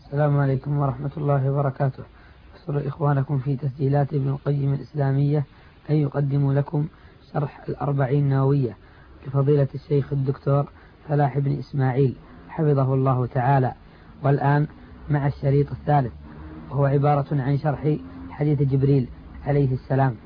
السلام عليكم ورحمة الله وبركاته. أسر إخوانكم في تسجيلات ابن القيم الإسلامية أن يقدموا لكم شرح الأربعين نووية لفضيلة الشيخ الدكتور فلاح بن إسماعيل حفظه الله تعالى. والآن مع الشريط الثالث، وهو عبارة عن شرح حديث جبريل عليه السلام.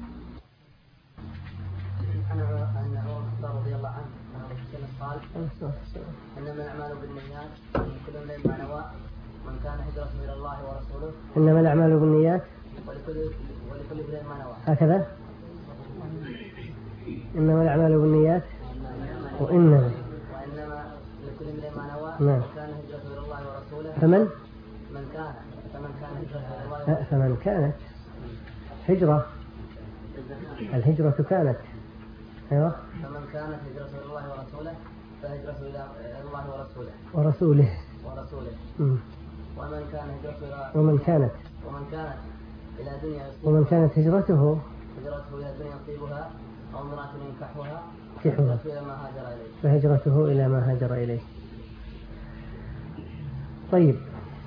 رضي الله عنه قال: إنما الأعمال بالنيات كل امرئ ما نوى من كان هجرته إلى الله ورسوله. إنما الأعمال بالنيات ولكل امرئ ما نوى. هكذا. إنما الأعمال بالنيات وإنما لكل امرئ ما نوى. من كان هجرته إلى الله ورسوله. فمن كان هجرته إلى الله ورسوله. فمن كانت هجرة، الهجرة كانت أيوة. فمن كانت هجرته إلى الله ورسوله فهجرته إلى الله ورسوله. ومن كانت هجرته إلى دنيا يصيبها أو امرأة ينكحها فهجرته إلى ما هاجر إليه. طيب،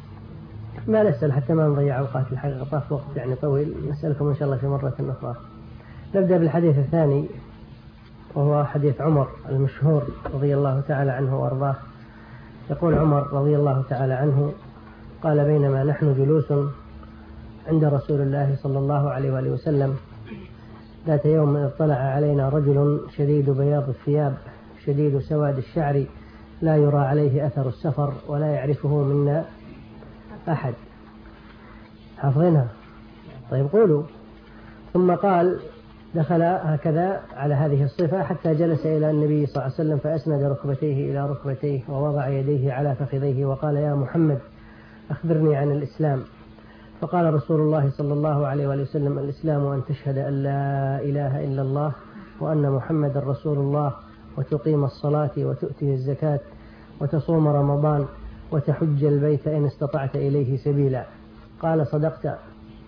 ما نسأل حتى ما نضيع أوقات، الحقيقة طاف وقت يعني طويل، نسألكم إن شاء الله في مرة أخرى. نبدأ بالحديث الثاني، وهو حديث عمر المشهور رضي الله تعالى عنه وأرضاه. يقول عمر رضي الله تعالى عنه: قال: بينما نحن جلوس عند رسول الله صلى الله عليه وآله وسلم ذات يوم اطلع علينا رجل شديد بياض الثياب شديد سواد الشعر لا يرى عليه أثر السفر ولا يعرفه منا أحد. حافظينها؟ طيب قولوا. ثم قال: دخل هكذا على هذه الصفة حتى جلس إلى النبي صلى الله عليه وسلم فأسند ركبتيه إلى ركبتيه ووضع يديه على فخذيه وقال: يا محمد أخبرني عن الإسلام. فقال رسول الله صلى الله عليه وآله وسلم: الإسلام أن تشهد أن لا إله إلا الله وأن محمد رسول الله وتقيم الصلاة وتؤتي الزكاة وتصوم رمضان وتحج البيت إن استطعت إليه سبيلا. قال: صدقت.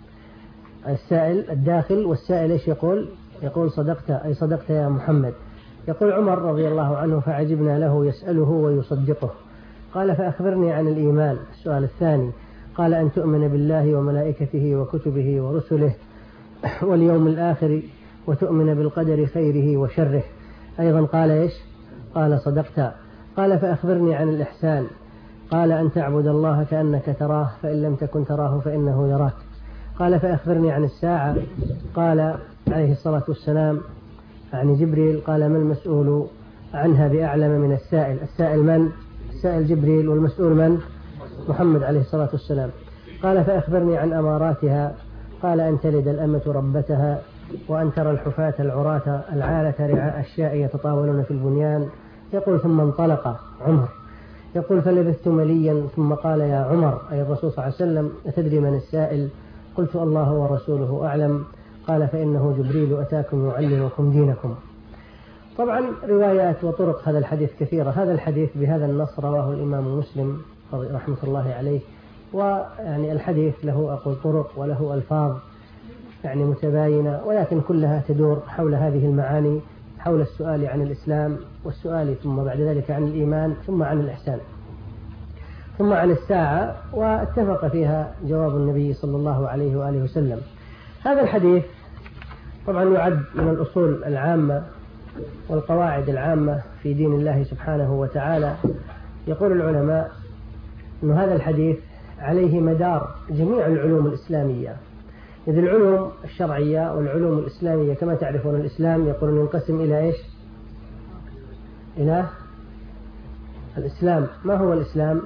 السائل الداخل والسائل إيش يقول؟ يقول: صدقت، أي صدقت يا محمد. يقول عمر رضي الله عنه: فعجبنا له يسأله ويصدقه. قال: فأخبرني عن الإيمان. السؤال الثاني. قال: أن تؤمن بالله وملائكته وكتبه ورسله واليوم الآخر وتؤمن بالقدر خيره وشره. أيضا قال إيش؟ قال: صدقت. قال: فأخبرني عن الإحسان. قال: أن تعبد الله كأنك تراه فإن لم تكن تراه فإنه يراك. قال: فأخبرني عن الساعة. قال عليه الصلاة والسلام عن جبريل: قال: ما المسؤول عنها بأعلم من السائل. السائل من؟ السائل جبريل، والمسؤول من؟ محمد عليه الصلاة والسلام. قال: فأخبرني عن أماراتها. قال: أن تلد الأمة ربتها وأن ترى الحفاة العراة العالة رعاء الشاء يتطاولون في البنيان. يقول: ثم انطلق عمر. يقول: فلبثت مليا ثم قال: يا عمر، أي الرسول صلى الله عليه وسلم: أتدري من السائل؟ قلت: الله ورسوله أعلم. قال: فإنه جبريل أتاكم يعلمكم دينكم. طبعا روايات وطرق هذا الحديث كثيرة. هذا الحديث بهذا النص رواه الإمام مسلم رحمة الله عليه، ويعني الحديث له أقول طرق وله ألفاظ يعني متباينة، ولكن كلها تدور حول هذه المعاني، حول السؤال عن الإسلام والسؤال ثم بعد ذلك عن الإيمان ثم عن الإحسان ثم عن الساعة، واتفق فيها جواب النبي صلى الله عليه وآله وسلم. هذا الحديث طبعا يعد من الأصول العامة والقواعد العامة في دين الله سبحانه وتعالى. يقول العلماء أن هذا الحديث عليه مدار جميع العلوم الإسلامية، إذ العلوم الشرعية والعلوم الإسلامية كما تعرفون الإسلام يقولون ينقسم إلى إيش؟ إلى الإسلام. ما هو الإسلام؟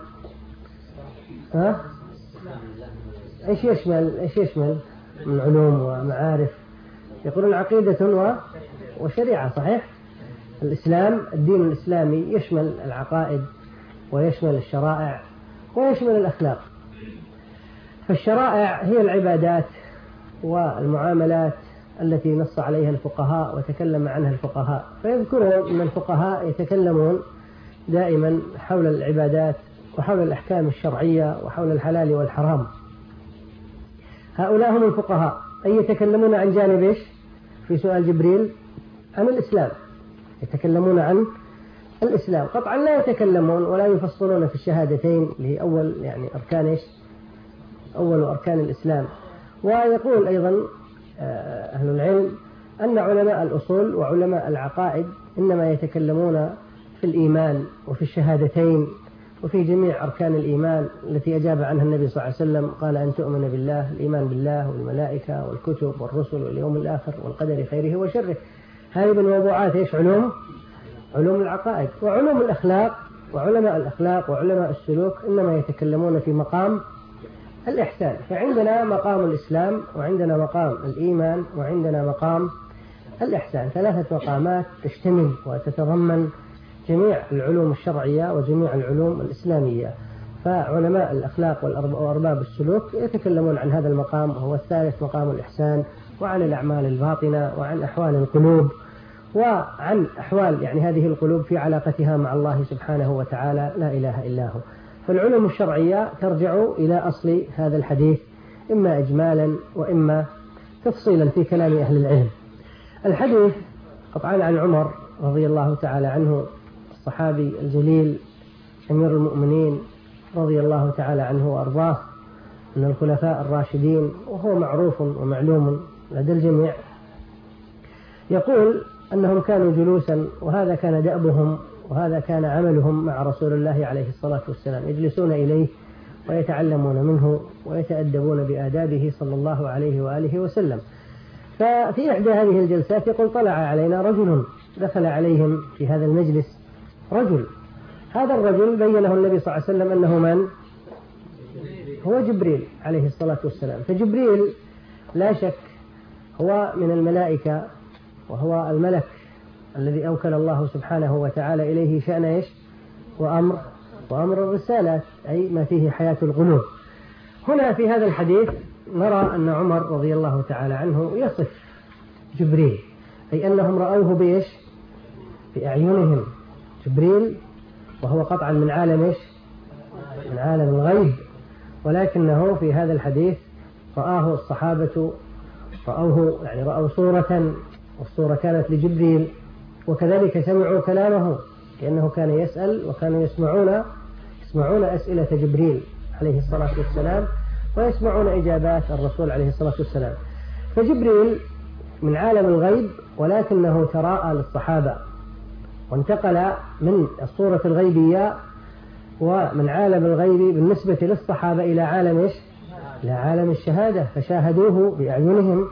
إيش يشمل من علوم ومعارف؟ يقولون عقيدة وشريعة، صحيح؟ الإسلام الدين الإسلامي يشمل العقائد ويشمل الشرائع ويشمل الأخلاق. فالشرائع هي العبادات والمعاملات التي نص عليها الفقهاء وتكلم عنها الفقهاء، فيذكرون أن الفقهاء يتكلمون دائما حول العبادات وحول الأحكام الشرعية وحول الحلال والحرام. هؤلاء هم الفقهاء، أي يتكلمون عن جانب إيش؟ في سؤال جبريل عن الإسلام، يتكلمون عن الإسلام. قطعا لا يتكلمون ولا يفصلون في الشهادتين اللي هي أول يعني أركان أول أركان الإسلام. ويقول أيضا أهل العلم أن علماء الأصول وعلماء العقائد إنما يتكلمون في الإيمان وفي الشهادتين وفي جميع أركان الإيمان التي أجاب عنها النبي صلى الله عليه وسلم، قال أن تؤمن بالله، الإيمان بالله والملائكة والكتب والرسل واليوم الآخر والقدر خيره وشره. هذه من موضوعات علوم العقائد. وعلوم الأخلاق وعلماء الأخلاق وعلماء السلوك إنما يتكلمون في مقام الإحسان. فعندنا مقام الإسلام وعندنا مقام الإيمان وعندنا مقام الإحسان، 3 مقامات تشتمل وتتضمن جميع العلوم الشرعية وجميع العلوم الإسلامية. فعلماء الأخلاق وأرباب السلوك يتكلمون عن هذا المقام، وهو الثالث مقام الإحسان، وعن الأعمال الباطنة وعن أحوال القلوب وعن أحوال يعني هذه القلوب في علاقتها مع الله سبحانه وتعالى لا إله إلا هو. فالعلوم الشرعية ترجع إلى أصل هذا الحديث إما إجمالا وإما تفصيلا في كلام أهل العلم. الحديث قطعا عن عمر رضي الله تعالى عنه الصحابي الجليل أمير المؤمنين رضي الله تعالى عنه وأرضاه من الخلفاء الراشدين، وهو معروف ومعلوم لدى الجميع. يقول أنهم كانوا جلوسا، وهذا كان دأبهم وهذا كان عملهم مع رسول الله عليه الصلاة والسلام، يجلسون إليه ويتعلمون منه ويتأدبون بآدابه صلى الله عليه وآله وسلم. ففي إحدى هذه الجلسات يقول طلع علينا رجل، دخل عليهم في هذا المجلس رجل، هذا الرجل بينه النبي صلى الله عليه وسلم أنه من؟ هو جبريل عليه الصلاة والسلام. فجبريل لا شك هو من الملائكة، وهو الملك الذي أوكل الله سبحانه وتعالى إليه شأن وأمر الرسالات، أي ما فيه حياة القلوب. هنا في هذا الحديث نرى أن عمر رضي الله تعالى عنه يصف جبريل، أي أنهم رأوه بأعينهم. جبريل وهو قطعا من عالم من عالم الغيب، ولكنه في هذا الحديث رآه الصحابة، رأوا صورة، والصورة كانت لجبريل، وكذلك سمعوا كلامه لأنه كان يسأل، وكانوا يسمعون أسئلة جبريل عليه الصلاة والسلام ويسمعون إجابات الرسول عليه الصلاة والسلام. فجبريل من عالم الغيب، ولكنه تراءى للصحابة وانتقل من الصورة الغيبية ومن عالم الغيب بالنسبة للصحابة إلى عالم الشهادة، فشاهدوه بأعينهم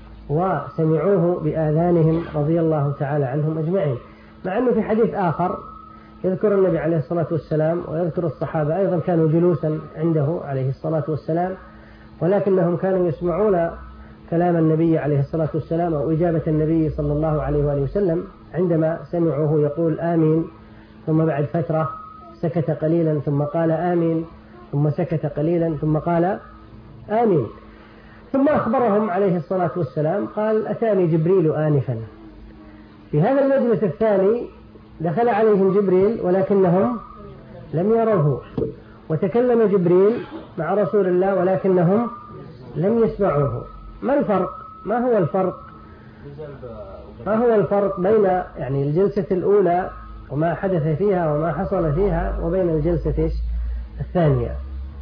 وسمعوه بآذانهم رضي الله تعالى عنهم أجمعين. مع أنه في حديث آخر يذكر النبي عليه الصلاة والسلام ويذكر الصحابة أيضا كانوا جلوسا عنده عليه الصلاة والسلام، ولكنهم كانوا يسمعون كلام النبي عليه الصلاة والسلام أو إجابة النبي صلى الله عليه وآله وسلم. عندما سمعوه يقول آمين، ثم بعد فترة سكت قليلا ثم قال آمين، ثم سكت قليلا ثم قال آمين، ثم أخبرهم عليه الصلاة والسلام قال أتاني جبريل آنفا. في هذا المجلس الثاني دخل عليهم جبريل ولكنهم لم يروه، وتكلم جبريل مع رسول الله ولكنهم لم يسمعوه. ما الفرق؟ ما هو الفرق بين يعني الجلسة الأولى وما حدث فيها وما حصل فيها وبين الجلسة الثانية؟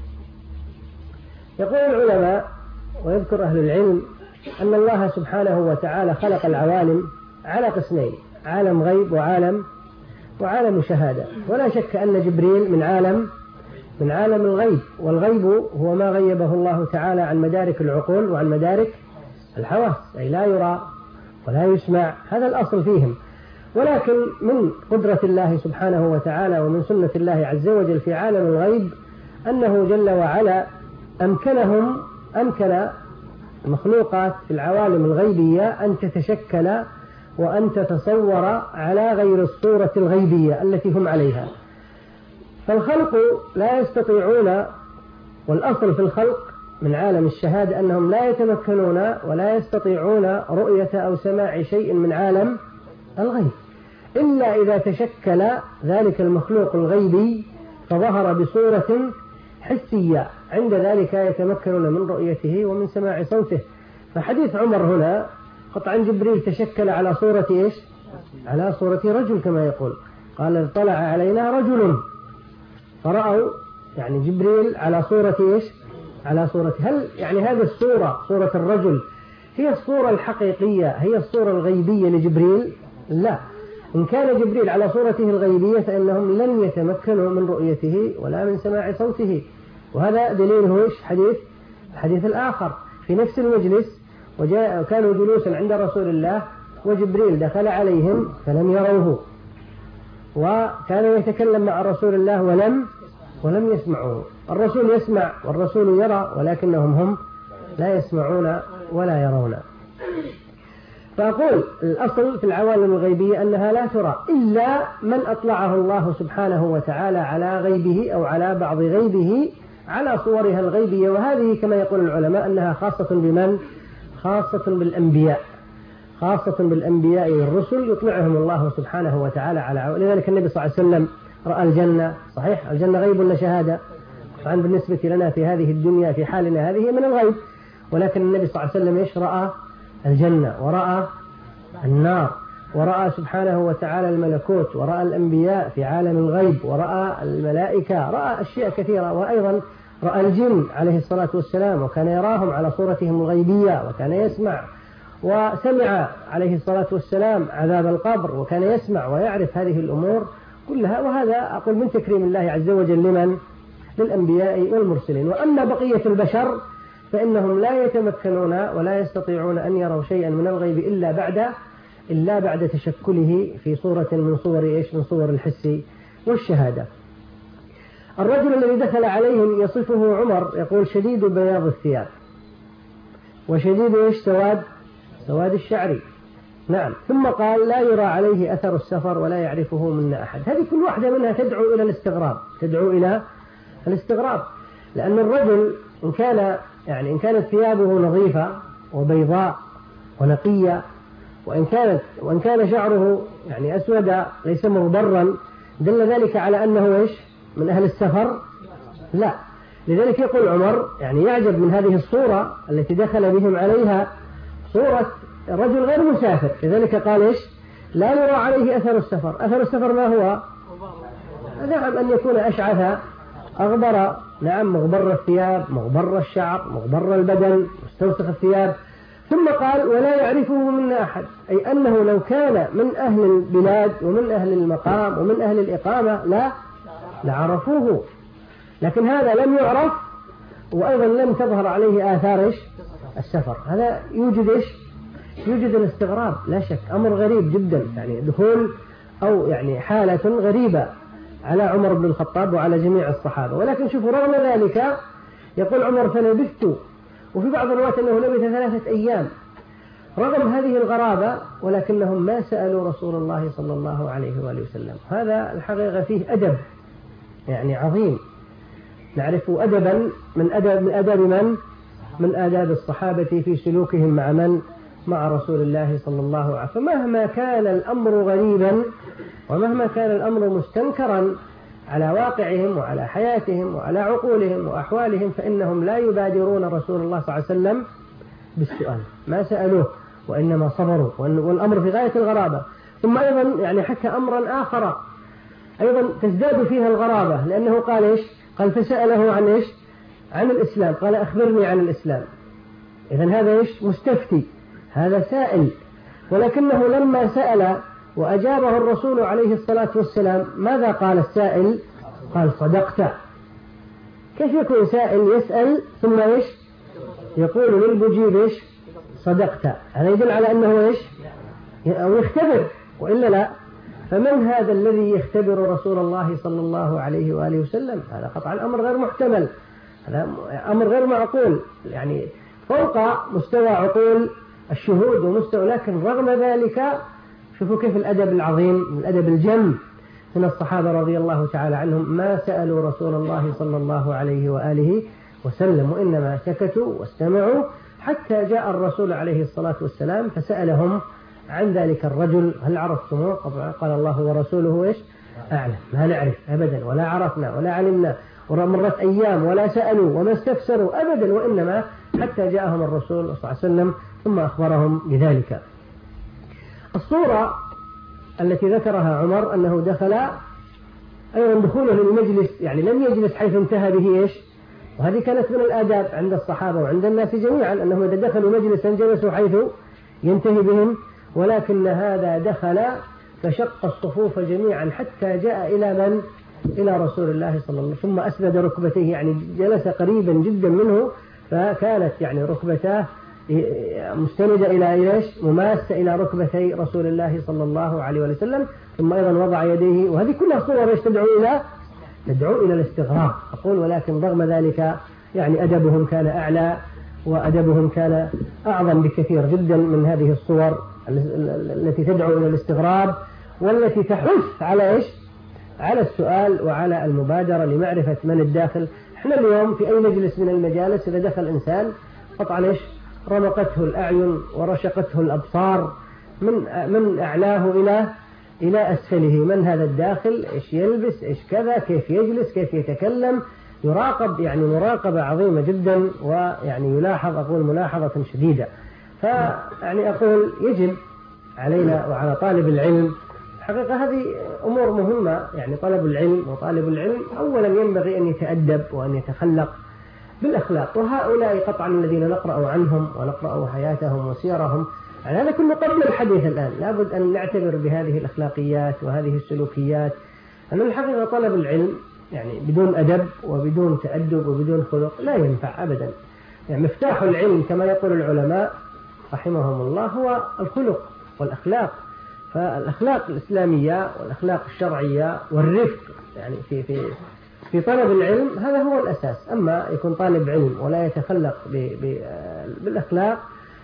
يقول العلماء ويذكر أهل العلم أن الله سبحانه وتعالى خلق العوالم على قسمين، عالم غيب وعالم شهادة. ولا شك أن جبريل من عالم الغيب، والغيب هو ما غيبه الله تعالى عن مدارك العقول وعن مدارك الحواس، أي لا يرى ولا يسمع، هذا الأصل فيهم. ولكن من قدرة الله سبحانه وتعالى ومن سنة الله عز وجل في عالم الغيب أنه جل وعلا أمكن المخلوقات في العوالم الغيبية أن تتشكل وأن تتصور على غير الصورة الغيبية التي هم عليها. فالخلق لا يستطيعون، والأصل في الخلق من عالم الشهادة أنهم لا يتمكنون ولا يستطيعون رؤية أو سماع شيء من عالم الغيب إلا إذا تشكل ذلك المخلوق الغيبي فظهر بصورة حسية، عند ذلك يتمكنون من رؤيته ومن سماع صوته. فحديث عمر هنا قطعا جبريل تشكل على صورة على صورة رجل كما يقول، قال اطلع علينا رجل، فرأوا يعني جبريل على صورة إيش؟ على صورة، هل يعني هذه الصورة صورة الرجل هي الصورة الحقيقية، هي الصورة الغيبية لجبريل؟ لا، إن كان جبريل على صورته الغيبية فإنهم لن يتمكنوا من رؤيته ولا من سماع صوته. وهذا دليله إيش؟ الحديث الآخر في نفس المجلس، وكانوا جلوسا عند رسول الله وجبريل دخل عليهم فلم يروه، وكان يتكلم مع رسول الله ولم يسمعوه. الرسول يسمع والرسول يرى، ولكنهم هم لا يسمعون ولا يرون. فأقول الأصل في العوالم الغيبية أنها لا ترى إلا من أطلعه الله سبحانه وتعالى على غيبه أو على بعض غيبه على صورها الغيبية. وهذه كما يقول العلماء أنها خاصة بمن؟ خاصة بالأنبياء، خاصة بالأنبياء والرسل يطلعهم الله سبحانه وتعالى على. لذلك النبي صلى الله عليه وسلم رأى الجنة، صحيح الجنة غيب ولا شهادة؟ طبعا بالنسبة لنا في هذه الدنيا في حالنا هذه من الغيب، ولكن النبي صلى الله عليه وسلم إيش؟ رأى الجنة ورأى النار، ورأى سبحانه وتعالى الملكوت، ورأى الأنبياء في عالم الغيب، ورأى الملائكة، رأى أشياء كثيرة. وأيضا رأى الجن عليه الصلاة والسلام وكان يراهم على صورتهم الغيبية، وكان يسمع، وسمع عليه الصلاة والسلام عذاب القبر وكان يسمع ويعرف هذه الأمور كلها. وهذا أقول من تكريم الله عز وجل لمن؟ للأنبياء والمرسلين. وأما بقية البشر فإنهم لا يتمكنون ولا يستطيعون أن يروا شيئا من الغيب إلا بعد تشكله في صورة من صور إيش؟ من صور الحس والشهادة. الرجل الذي دخل عليهم يصفه عمر يقول شديد بياض الثياب وشديد إيش؟ سواد الشعر. نعم. ثم قال لا يرى عليه أثر السفر ولا يعرفه منا أحد. هذه كل واحدة منها تدعو إلى الاستغراب، لأن الرجل إن كانت ثيابه نظيفة وبيضاء ونقية، وإن كان شعره يعني أسود ليس مغبرا، دل ذلك على أنه إيش؟ من أهل السفر؟ لا. لذلك يقول عمر يعني يعجب من هذه الصورة التي دخل بهم عليها، صورة رجل غير مسافر. لذلك قال إيش؟ لا يرى عليه أثر السفر. أثر السفر ما هو؟ نعم، أن يكون أشعث أغبر، نعم، مغبر الثياب، مغبر الشعر، مغبر البدن، مستوسخ الثياب. ثم قال ولا يعرفه منا أحد، أي أنه لو كان من أهل البلاد ومن أهل المقام ومن أهل الإقامة لعرفوه، لكن هذا لم يعرف، وأيضا لم تظهر عليه آثار إيش؟ السفر. هذا يوجد الاستغراب لا شك، أمر غريب جدا، يعني دخول أو يعني حالة غريبة على عمر بن الخطاب وعلى جميع الصحابة. ولكن شوفوا رغم ذلك يقول عمر فلبثت، وفي بعض الروايات أنه لبث 3 أيام رغم هذه الغرابة، ولكنهم ما سألوا رسول الله صلى الله عليه وآله وسلم. هذا الحقيقة فيه أدب يعني عظيم، نعرف أدبا من آداب الصحابة في سلوكهم مع رسول الله صلى الله عليه وسلم. فمهما كان الأمر غريبا ومهما كان الأمر مستنكرا على واقعهم وعلى حياتهم وعلى عقولهم وأحوالهم، فإنهم لا يبادرون رسول الله صلى الله عليه وسلم بالسؤال، ما سألوه وإنما صبروا، والأمر في غاية الغرابة. ثم أيضا يعني حكى أمرا آخر أيضا تزداد فيها الغرابة، لأنه قال إيش؟ قال فسأله عن إيش؟ عن الإسلام، قال أخبرني عن الإسلام. إذن هذا إيش؟ مستفتي، هذا سائل. ولكنه لما سأل وأجابه الرسول عليه الصلاة والسلام ماذا قال السائل؟ قال صدقت. كيف يكون سائل يسأل ثم إيش؟ يقول للمجيب إيش؟ صدقت. هذا يدل على أنه إيش؟ أو يختبر، وإلا لا. فمن هذا الذي يختبر رسول الله صلى الله عليه وآله وسلم؟ هذا قطع الأمر غير محتمل، هذا أمر غير معقول، يعني فوق مستوى عقول الشهود ومستوى. لكن رغم ذلك شوفوا كيف الأدب العظيم، الأدب الجم من الصحابة رضي الله تعالى عنهم، ما سألوا رسول الله صلى الله عليه وآله وسلم، وإنما سكتوا واستمعوا حتى جاء الرسول عليه الصلاة والسلام فسألهم عن ذلك الرجل هل عرفتموه؟ قال الله ورسوله إيش؟ أعلم. ما نعرف أبدا، ولا عرفنا ولا علمنا، ومرت أيام ولا سألوا وما استفسروا أبدا، وإنما حتى جاءهم الرسول صلى الله عليه وسلم ثم أخبرهم بذلك. الصورة التي ذكرها عمر أنه دخل أيضا دخوله للمجلس، يعني لم يجلس حيث انتهى به إيش، وهذه كانت من الآداب عند الصحابة وعند الناس جميعا أنهم إذا دخلوا مجلسا جلسوا حيث ينتهي بهم، ولكن هذا دخل فشق الصفوف جميعا حتى جاء إلى من؟ إلى رسول الله صلى الله عليه وسلم، ثم أسند ركبتيه، يعني جلس قريبا جدا منه، فكانت يعني ركبتاه مستندة إلى إيش؟ مماسة إلى ركبتي رسول الله صلى الله عليه وسلم، ثم أيضا وضع يديه، وهذه كلها صور ايش تدعو إلى الاستغراب. أقول ولكن رغم ذلك يعني أدبهم كان أعلى وأدبهم كان أعظم بكثير جدا من هذه الصور التي تدعو إلى الاستغراب والتي تحث على إيش؟ على السؤال وعلى المبادرة لمعرفة من الداخل. احنا اليوم في أي مجلس من المجالس إذا دخل إنسان قطعا إيش؟ رمقته الأعين ورشقته الأبصار من أعلاه إلى أسفله، من هذا الداخل، إيش يلبس، إيش كذا، كيف يجلس، كيف يتكلم، يراقب يعني مراقبة عظيمة جدا، ويعني يلاحظ، أقول ملاحظة شديدة. فيعني أقول يجب علينا وعلى طالب العلم حقيقة هذه أمور مهمة، يعني طلب العلم وطالب العلم أولا ينبغي أن يتأدب وأن يتخلق بالأخلاق، وهؤلاء قطعا الذين نقرأ عنهم ونقرأ حياتهم وسيرهم، يعني هذا كله قبل الحديث الآن لابد أن نعتبر بهذه الأخلاقيات وهذه السلوكيات. أن الحقيقة طلب العلم يعني بدون أدب وبدون تأدب وبدون خلق لا ينفع أبدا. يعني مفتاح العلم كما يقول العلماء رحمهم الله هو الخلق والأخلاق، فالأخلاق الإسلامية والأخلاق الشرعية والرفق يعني في طلب العلم هذا هو الأساس. أما يكون طالب علم ولا يتخلق بالأخلاق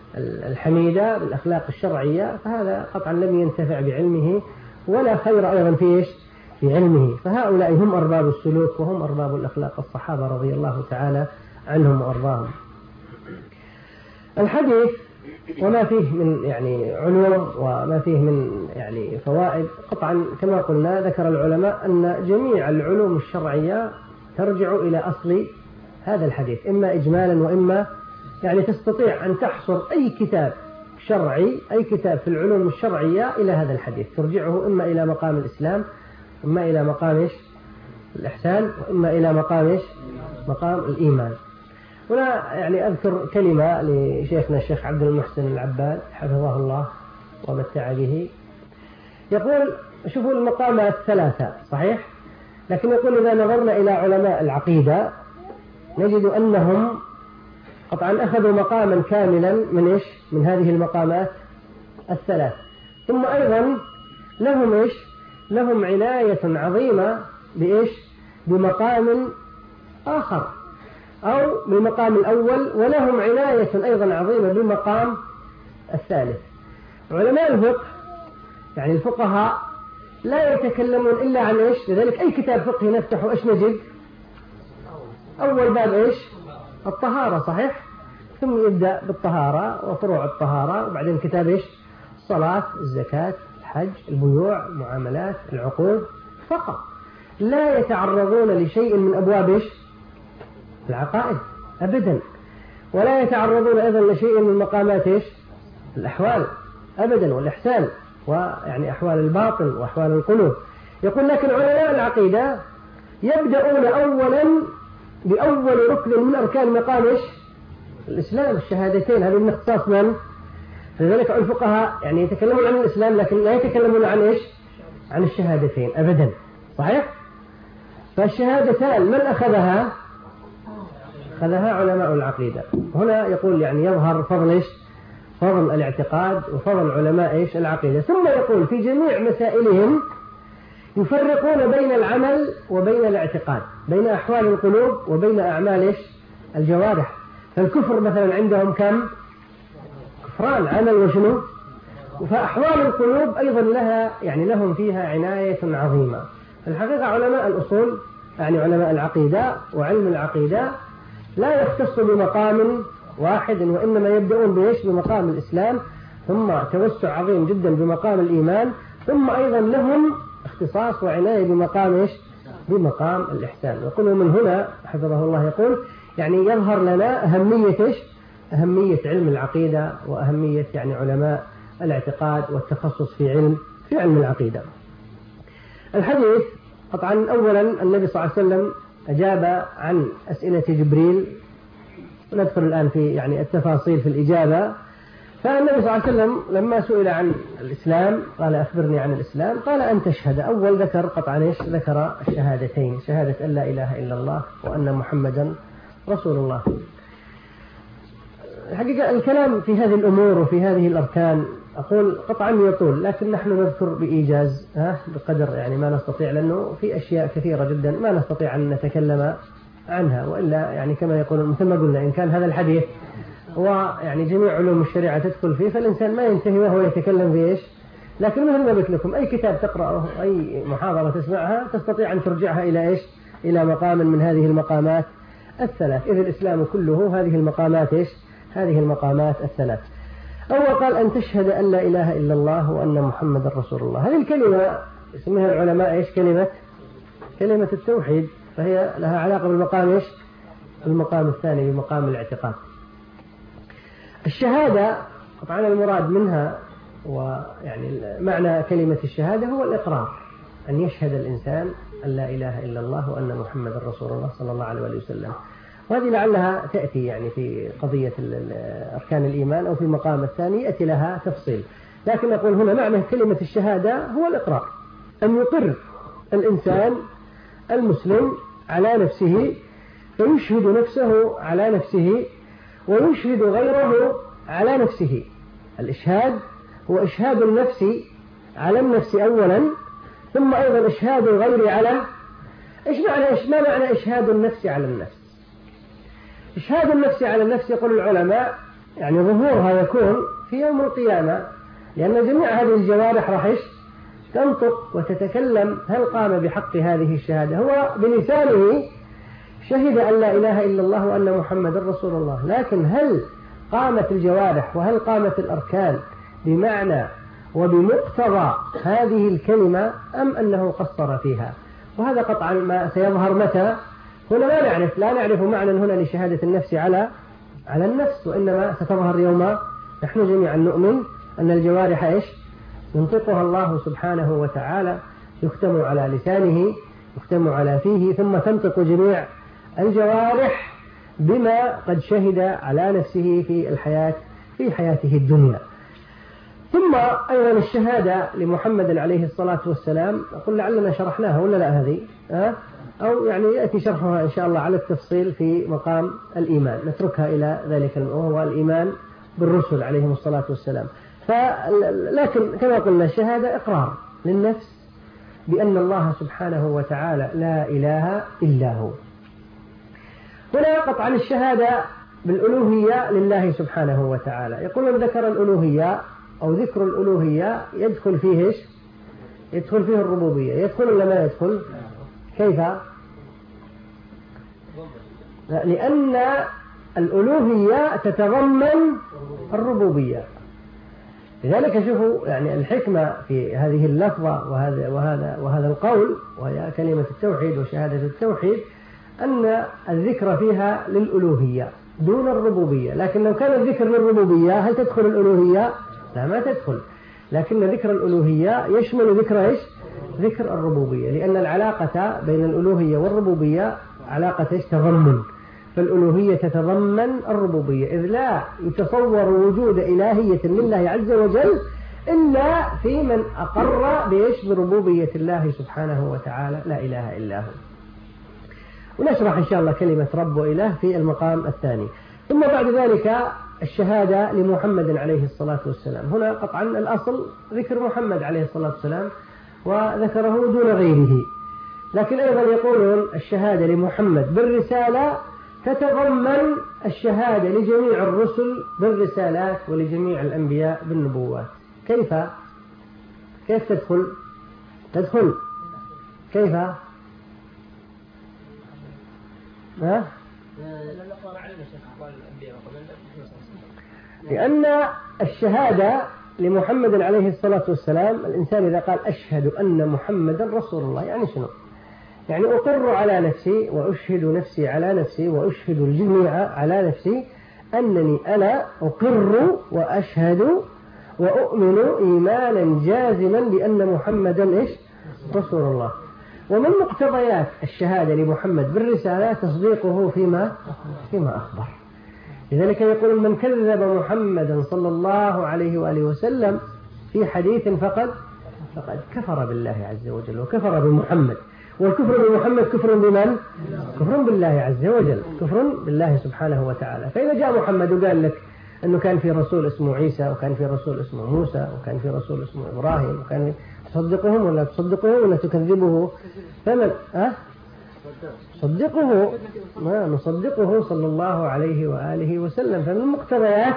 الحميدة بالأخلاق الشرعية فهذا قطعا لم ينتفع بعلمه ولا خير أيضا في علمه. فهؤلاء هم أرباب السلوك وهم أرباب الأخلاق الصحابة رضي الله تعالى عنهم وأرضاهم. الحديث وما فيه من يعني علوم وما فيه من يعني فوائد قطعا كما قلنا ذكر العلماء أن جميع العلوم الشرعية ترجع إلى أصل هذا الحديث، إما إجمالا وإما يعني تستطيع أن تحصر أي كتاب شرعي أي كتاب في العلوم الشرعية إلى هذا الحديث، ترجعه إما إلى مقام الإسلام إما إلى مقام الإحسان وإما إلى مقام الإيمان. هنا يعني أذكر كلمة لشيخنا الشيخ عبد المحسن العباد حفظه الله ومتع به، يقول شوفوا المقامات ثلاثة صحيح، لكن يقول إذا نظرنا إلى علماء العقيدة نجد أنهم طبعا أخذوا مقاما كاملا من هذه المقامات الثلاث، ثم أيضا لهم عناية عظيمة بمقام آخر أو بالمقام الأول، ولهم عناية أيضا عظيمة بالمقام الثالث. علماء الفقه يعني الفقهاء لا يتكلمون إلا عن لذلك أي كتاب فقهي نفتحه نجد أول باب الطهارة صحيح، ثم يبدأ بالطهارة وفروع الطهارة، وبعدين كتاب الصلاة الزكاة الحج البيوع المعاملات العقود فقط، لا يتعرضون لشيء من أبواب العقائد أبدا، ولا يتعرضون أيضا لشيء من مقامات الأحوال أبدا والإحسان ويعني أحوال الباطن وأحوال القلوب. يقول لكن علماء العقيدة يبدأون أولا بأول ركن من أركان مقام الإسلام الشهادتين، هذا من اختصاص من؟ لذلك الفقهاء يعني يتكلمون عن الإسلام لكن لا يتكلمون عن عن الشهادتين أبدا صحيح. فالشهادتان من أخذها علماء العقيدة. هنا يقول يعني يظهر فضل الاعتقاد وفضل علماء العقيدة. ثم يقول في جميع مسائلهم يفرقون بين العمل وبين الاعتقاد، بين أحوال القلوب وبين أعمال الجوارح. فالكفر مثلا عندهم كم؟ كفران، عمل وشنو؟ فأحوال القلوب أيضا لهم فيها عناية عظيمة. الحقيقة علماء الأصول يعني علماء العقيدة وعلم العقيدة لا يختص بمقام واحد، وإنما يبدأون بمقام الإسلام، ثم توسع عظيم جدا بمقام الإيمان، ثم أيضا لهم اختصاص وعناية بمقام الإحسان. يقول من هنا حفظه الله يقول يعني يظهر لنا أهمية علم العقيدة وأهمية يعني علماء الاعتقاد والتخصص في في علم العقيدة. الحديث طبعا أولا النبي صلى الله عليه وسلم أجاب عن أسئلة جبريل، ندخل الآن في يعني التفاصيل في الإجابة. فالنبي صلى الله عليه وسلم لما سئل عن الإسلام قال أخبرني عن الإسلام، قال أن تشهد. أول ذكر قطعا إيش؟ ذكر الشهادتين، شهادة أن لا إله إلا الله وأن محمدا رسول الله. الحقيقة الكلام في هذه الأمور وفي هذه الأركان أقول قطعا يطول، لكن نحن نذكر بإيجاز بقدر يعني ما نستطيع، لأنه في أشياء كثيرة جدا ما نستطيع أن نتكلم عنها، وإلا يعني كما يقول مثل ما قلنا إن كان هذا الحديث هو يعني جميع علوم الشريعة تدخل فيه، فالإنسان ما ينتهي وهو يتكلم بإيش. لكن مثل ما قلت لكم أي كتاب تقرأه أي محاضرة تسمعها تستطيع أن ترجعها إلى إيش؟ إلى مقام من هذه المقامات الثلاث، إذ الإسلام كله هذه المقامات إيش؟ هذه المقامات الثلاث. أول قال أن تشهد أن لا إله إلا الله وأن محمد رسول الله. هذه الكلمة اسمها العلماء إيش؟ كلمة التوحيد، فهي لها علاقة بالمقام إيش؟ المقام الثاني بمقام الاعتقاد. الشهادة طبعا المراد منها ويعني معنى كلمة الشهادة هو الإقرار، أن يشهد الإنسان أن لا إله إلا الله وأن محمد رسول الله صلى الله عليه وسلم. وهذه لعلها تأتي يعني في قضية أركان الإيمان أو في المقام الثاني يأتي لها تفصيل، لكن نقول هنا معنى كلمة الشهادة هو الإقرار، أن يقر الإنسان المسلم على نفسه فيشهد نفسه على نفسه ويشهد غيره على نفسه. الإشهاد هو إشهاد النفس على النفس أولا، ثم أيضا إشهاد الغير على ما معنى إشهاد النفس على النفس؟ إشهاد النفس على النفس يقول العلماء يعني ظهورها يكون في يوم القيامة، لأن جميع هذه الجوارح راح تنطق وتتكلم هل قام بحق هذه الشهادة. هو بلسانه شهد أن لا إله إلا الله وأن محمد رسول الله، لكن هل قامت الجوارح وهل قامت الأركان بمعنى وبمقتضى هذه الكلمة أم أنه قصر فيها؟ وهذا قطعا ما سيظهر متى؟ هنا لا نعرف معنى هنا لشهادة النفس على النفس، وإنما ستظهر يوم نحن جميعا نؤمن أن الجوارح إيش؟ ينطقها الله سبحانه وتعالى، يختم على لسانه يختم على فيه، ثم تنطق جميع الجوارح بما قد شهد على نفسه في حياته الدنيا. ثم أيضا الشهادة لمحمد عليه الصلاة والسلام أقول لعلنا شرحناها ولا لا هذه أو يعني يأتي شرحها إن شاء الله على التفصيل في مقام الإيمان، نتركها إلى ذلك وهو الإيمان بالرسل عليهم الصلاة والسلام. لكن كما قلنا الشهادة إقرار للنفس بأن الله سبحانه وتعالى لا إله إلا هو. هنا قطعا الشهادة بالألوهية لله سبحانه وتعالى. يقولون ذكر الألوهية أو ذكر الألوهية يدخل فيه إيش؟ يدخل فيه الربوبية. يدخل ولا ما يدخل؟ كيف؟ لأن الألوهية تتضمن الربوبية. لذلك شوفوا يعني الحكمة في هذه اللفظة وهذا القول، وهي كلمة التوحيد وشهادة التوحيد، أن الذكر فيها للألوهية دون الربوبية. لكن لو كان الذكر للربوبية هل تدخل الألوهية؟ لا، ما تدخل. لكن ذكر الألوهية يشمل ذكر إيش؟ ذكر الربوبية، لأن العلاقة بين الألوهية والربوبية علاقة إيش؟ تضمن. فالألوهية تتضمن الربوبية، إذ لا يتصور وجود إلهية لله عز وجل إلا في من أقر بإيش؟ بربوبية الله سبحانه وتعالى لا إله إلا هو. ونشرح إن شاء الله كلمة رب وإله في المقام الثاني. ثم بعد ذلك الشهادة لمحمد عليه الصلاة والسلام. هنا قطعا الأصل ذكر محمد عليه الصلاة والسلام وذكره دون غيره، لكن أيضا يقولون الشهادة لمحمد بالرسالة تتضمن الشهادة لجميع الرسل بالرسالات ولجميع الأنبياء بالنبوات. كيف تدخل كيف لأن الشهادة لمحمد عليه الصلاة والسلام، الإنسان إذا قال أشهد أن محمدا رسول الله يعني شنو؟ يعني أقر على نفسي وأشهد نفسي على نفسي وأشهد الجميع على نفسي أنني أنا أقر وأشهد وأؤمن إيمانا جازما بأن محمدا إيش رسول الله. ومن مقتضيات الشهادة لمحمد بالرسالة تصديقه فيما أخبر. لذلك يقول من كذب محمدا صلى الله عليه وآله وسلم في حديث فقد كفر بالله عز وجل وكفر بمحمد. والكفر بمحمد كفر بمن؟ كفر بالله عز وجل، كفر بالله سبحانه وتعالى. فإذا جاء محمد وقال لك أنه كان في رسول اسمه عيسى وكان في رسول اسمه موسى وكان في رسول اسمه إبراهيم وكان تصدقهم ولا تصدقهم ولا تكذبه؟ فمن صدقه، ما نصدقه صلى الله عليه وآله وسلم. فمن مقتضيات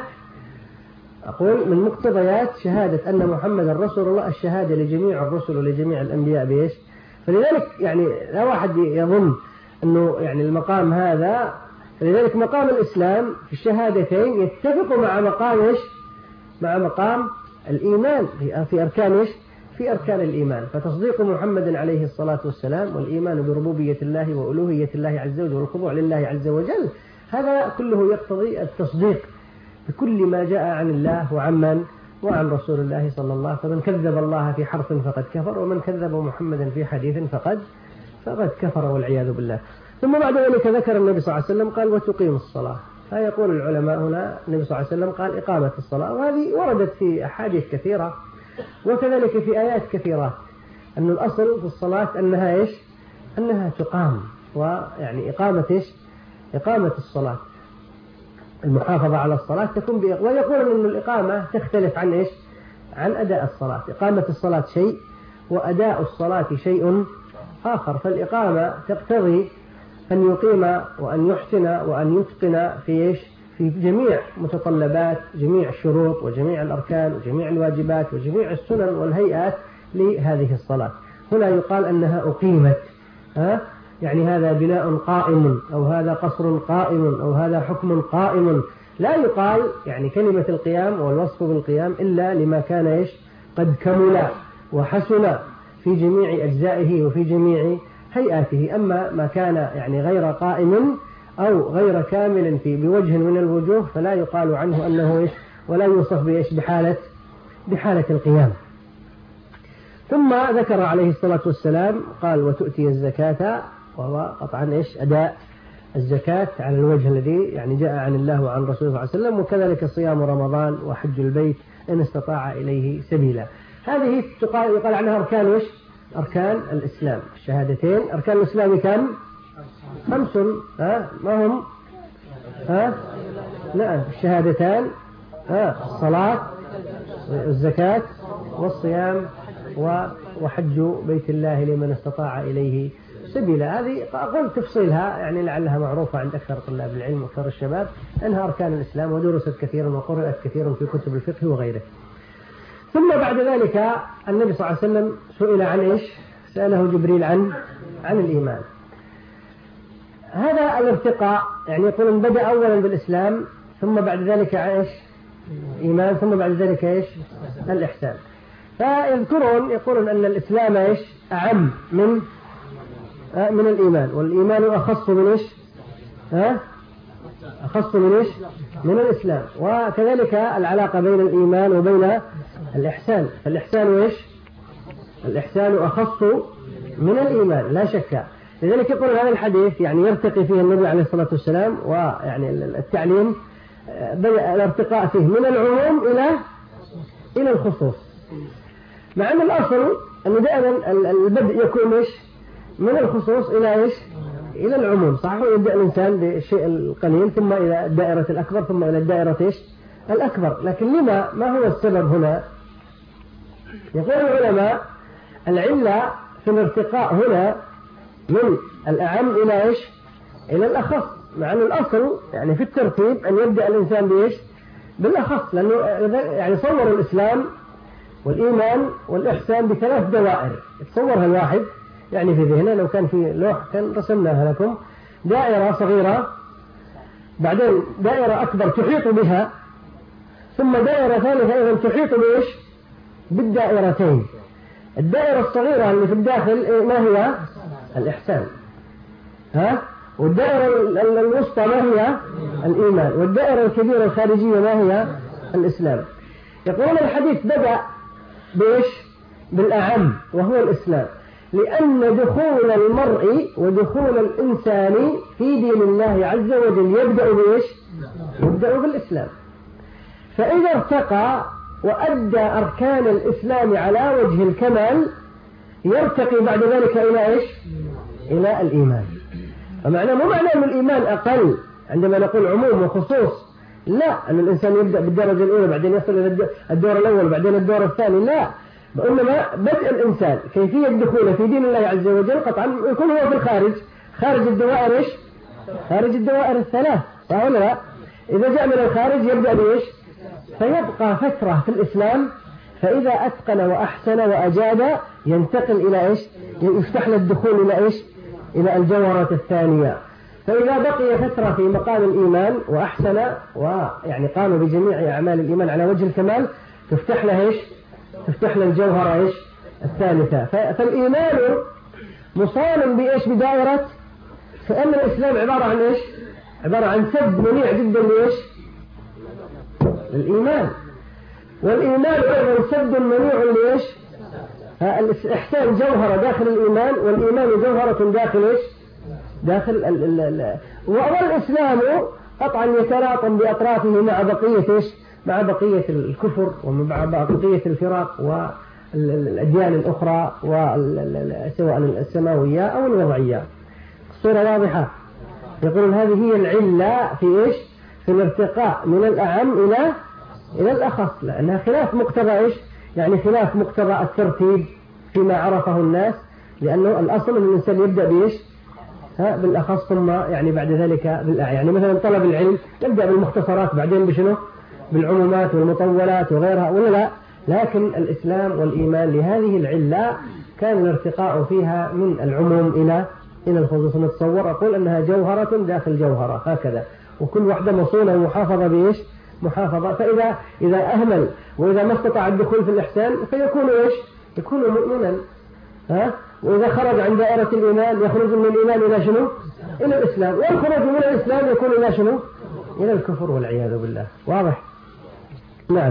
أقول من مقتضيات شهادة أن محمد رسول الله الشهادة لجميع الرسل ولجميع الأنبياء بإيش؟ فلذلك يعني لا واحد يظن أنه يعني المقام هذا، فلذلك مقام الإسلام في الشهادتين يتفق مع مقام إيش؟ مع مقام الإيمان في أركان إيش؟ في أركان الإيمان. فتصديق محمد عليه الصلاة والسلام والإيمان بربوبية الله وألوهية الله عز وجل والخضوع لله عز وجل، هذا كله يقتضي التصديق بكل ما جاء عن الله وعن رسول الله صلى الله عليه وسلم. فمن كذب الله في حرف فقد كفر، ومن كذب محمدا في حديث فقد كفر والعياذ بالله. ثم بعد ذلك ذكر النبي صلى الله عليه وسلم قال وتقيم الصلاة. فيقول العلماء هنا النبي صلى الله عليه وسلم قال إقامة الصلاة، وهذه وردت في أحاديث كثيرة وكذلك في آيات كثيرة أن الأصل في الصلاة أنها إيش؟ أنها تقام، ويعني إقامة إيش؟ إقامة الصلاة، المحافظة على الصلاة تكون ويقول أن الإقامة تختلف عن إيش؟ عن أداء الصلاة. إقامة الصلاة شيء وأداء الصلاة شيء آخر. فالإقامة تقتضي أن يقيم وأن يحسن وأن يتقن في إيش؟ في جميع متطلبات جميع الشروط وجميع الأركان وجميع الواجبات وجميع السنن والهيئات لهذه الصلاة. هنا يقال أنها أقيمت، يعني هذا بناء قائم أو هذا قصر قائم أو هذا حكم قائم. لا يقال يعني كلمة القيام والوصف بالقيام إلا لما كان إيش؟ قد كمل وحسن في جميع أجزائه وفي جميع هيئاته. أما ما كان يعني غير قائم أو غير كامل بوجه من الوجوه فلا يقال عنه أنه إيش؟ ولا يوصف بإيش؟ بحالة القيام. ثم ذكر عليه الصلاة والسلام قال وتؤتي الزكاة، وهو قطعا إيش؟ أداء الزكاة على الوجه الذي يعني جاء عن الله وعن رسوله صلى الله عليه وسلم، وكذلك صيام رمضان وحج البيت إن استطاع إليه سبيلا. هذه يقال عنها أركان إيش؟ أركان الإسلام. الشهادتين أركان الإسلام كم؟ 5. ما هم؟ نعم الشهادتان، الصلاة والزكاة والصيام وحج بيت الله لمن استطاع إليه سبيلا. هذه أقول تفصيلها يعني لعلها معروفة عند أكثر طلاب العلم وأكثر الشباب أنها أركان الإسلام ودرست كثيرا وقرأت كثيرا في كتب الفقه وغيره. ثم بعد ذلك النبي صلى الله عليه وسلم سئل عن إيش؟ سأله جبريل عن الإيمان. هذا الارتقاء يعني يقول بدأ أولا بالإسلام ثم بعد ذلك إيش؟ إيمان ثم بعد ذلك إيش؟ الإحسان. يقولون أن الإسلام إيش؟ أعم من الإيمان، والإيمان أخص من إيش؟ أخص من إيش؟ من الإسلام. وكذلك العلاقة بين الإيمان وبين الإحسان، فالإحسان إيش؟ الإحسان أخص من الإيمان لا شك. لذلك يقول هذا الحديث يعني يرتقي فيه النبي عليه الصلاة والسلام، ويعني التعليم بدأ الارتقاء فيه من العموم إلى الخصوص، مع أن الأصل أن دائما البدء يكون إيش؟ من الخصوص إلى إيش؟ إلى العموم. صحيح يبدأ الإنسان بالشيء القليل ثم إلى الدائرة الأكبر ثم إلى الدائرة إيش؟ الأكبر. لكن ما هو السبب هنا؟ يقول العلماء العلة في الارتقاء هنا من الأعم إلى إيش؟ إلى الأخص، مع أن الأصل يعني في الترتيب أن يبدأ الإنسان بإيش؟ بالأخص، لأنه يعني صور الإسلام والإيمان والإحسان ب3 دوائر يتصورها الواحد يعني في ذهنه. لو كان في لوح كان رسمناها لكم، دائرة صغيرة بعدين دائرة أكبر تحيط بها ثم دائرة ثالثة أيضا تحيط بإيش؟ بالدائرتين. الدائرة الصغيرة اللي في الداخل ما هي؟ الإحسان، والدائرة الوسطى ما هي؟ الإيمان، والدائرة الكبيرة الخارجية ما هي؟ الإسلام. يقولون الحديث بدأ بإيش؟ بالأعم وهو الإسلام، لأن دخول المرء ودخول الإنسان في دين الله عز وجل يبدأ بإيش؟ يبدأ بالإسلام. فإذا ارتقى وأدى أركان الإسلام على وجه الكمال يرتقي بعد ذلك إلى إيش؟ إلى الإيمان. فمعنى مو معنى أن الإيمان أقل عندما نقول عموم وخصوص، لا، أن الإنسان يبدأ بالدرجة الأولى بعدين يصل إلى الدور الأول بعدين الدور الثاني، لا، وإنما بدء الإنسان كيفية دخوله في دين الله عز وجل قطعا يكون هو في الخارج، خارج الدوائر إيش؟ خارج الدوائر الثلاث، صح ولا لا؟ إذا جاء من الخارج يبدأ بإيش؟ فيبقى فترة في الإسلام، فإذا أتقن وأحسن وأجاد ينتقل إلى إيش؟ يفتح له الدخول إلى إيش؟ إلى الجوهرة الثانية. فإذا بقي فترة في مقام الإيمان وأحسن ويعني قام بجميع أعمال الإيمان على وجه الكمال تفتح له إيش؟ تفتح له الجوهرة إيش؟ الثالثة. فالإيمان مصان بإيش؟ بدائرة، فإن الإسلام عبارة عن إيش؟ عبارة عن سد منيع جدا لإيش؟ الإيمان. والإيمان أيضا سد منيع لإيش؟ الإحسان جوهرة داخل الإيمان، والإيمان جوهرة داخل إيش؟ داخل والإسلام قطعا يتلاطم بأطرافه مع بقية إيش؟ مع بقية الكفر ومع بقية الفرق والأديان الأخرى سواء السماوية أو الوضعية. الصورة واضحة. يقول هذه هي العلة في إيش؟ في الارتقاء من الأعم إلى الأخص، لأنها خلاف مقتضى إيش؟ يعني خلاف مقتضى الترتيب فيما عرفه الناس، لأنه الأصل أن الإنسان يبدأ بإيش؟ بالأخص ثم يعني بعد ذلك يعني مثلا طلب العلم يبدأ بالمختصرات بعدين بشنو؟ بالعمومات والمطولات وغيرها، ولا لا؟ لكن الإسلام والإيمان لهذه العلة كان الارتقاء فيها من العموم إلى الخصوص. نتصور أقول أنها جوهرة داخل جوهرة هكذا، وكل واحدة مصونة ومحافظة بإيش؟ محافظة. فإذا أهمل وإذا ما استطاع الدخول في الإحسان فيكون إيش؟ يكون مؤمنا. وإذا خرج عن دائرة الإيمان يخرج من الإيمان إلى شنو؟ إلى الإسلام، والخروج من الإسلام يكون إلى شنو؟ إلى الكفر والعياذ بالله. واضح؟ نعم.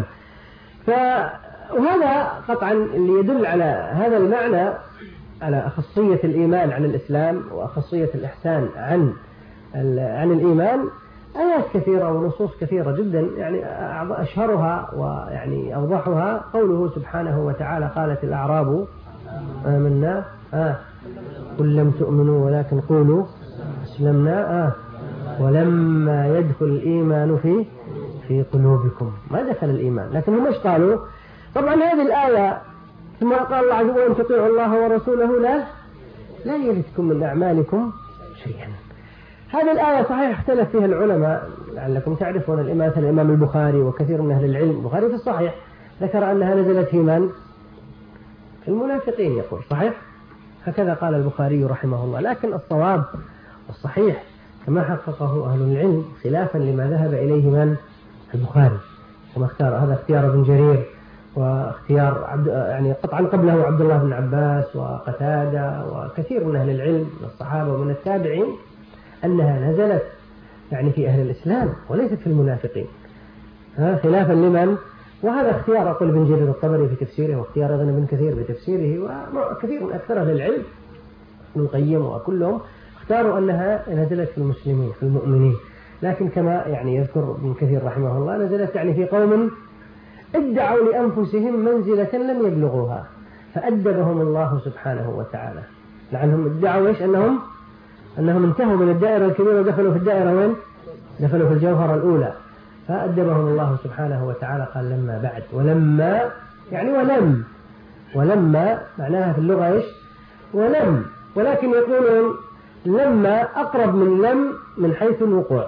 وهذا قطعا اللي يدل على هذا المعنى، على أخصية الإيمان عن الإسلام وأخصية الإحسان عن الإيمان، آيات كثيرة ونصوص كثيرة جدا، يعني أشهرها ويعني أوضحها قوله سبحانه وتعالى: قالت الأعراب آمنا قل لم تؤمنوا ولكن قولوا أسلمنا ولما يدخل الإيمان في قلوبكم. ما دخل الإيمان، لكن هم ايش قالوا؟ طبعا هذه الآية ثم قال الله عز وجل: تطيعوا الله ورسوله لا يلدكم من أعمالكم شيئا. هذه الآية صحيح اختلف فيها العلماء، لعلكم تعرفون الإمام البخاري وكثير من أهل العلم، البخاري في الصحيح ذكر أنها نزلت في من؟ في المنافقين، يقول صحيح، هكذا قال البخاري رحمه الله. لكن الصواب والصحيح كما حققه أهل العلم خلافا لما ذهب إليه من؟ البخاري، وما اختار هذا اختيار ابن جرير، واختيار يعني قطعا قبله عبد الله بن عباس وقتادة وكثير من أهل العلم من الصحابة ومن التابعين، أنها نزلت يعني في أهل الإسلام وليست في المنافقين، خلافا لمن؟ وهذا اختيار أقول ابن جرير الطبري في تفسيره، واختيار أيضا ابن كثير في تفسيره، وكثير من أكثر أهل العلم ابن القيم وكلهم اختاروا أنها نزلت في المسلمين في المؤمنين. لكن كما يعني يذكر ابن كثير رحمه الله نزلت يعني في قوم ادعوا لأنفسهم منزلة لم يبلغوها فأدبهم الله سبحانه وتعالى، لأنهم ادعوا إيش؟ أنهم انتهوا من الدائرة الكبيرة ودخلوا في الدائرة وين؟ دخلوا في الجوهرة الأولى، فأدبهم الله سبحانه وتعالى. قال لما بعد، ولما يعني ولما معناها في اللغة إيش؟ ولم، ولكن يقولون لما أقرب من لم من حيث الوقوع،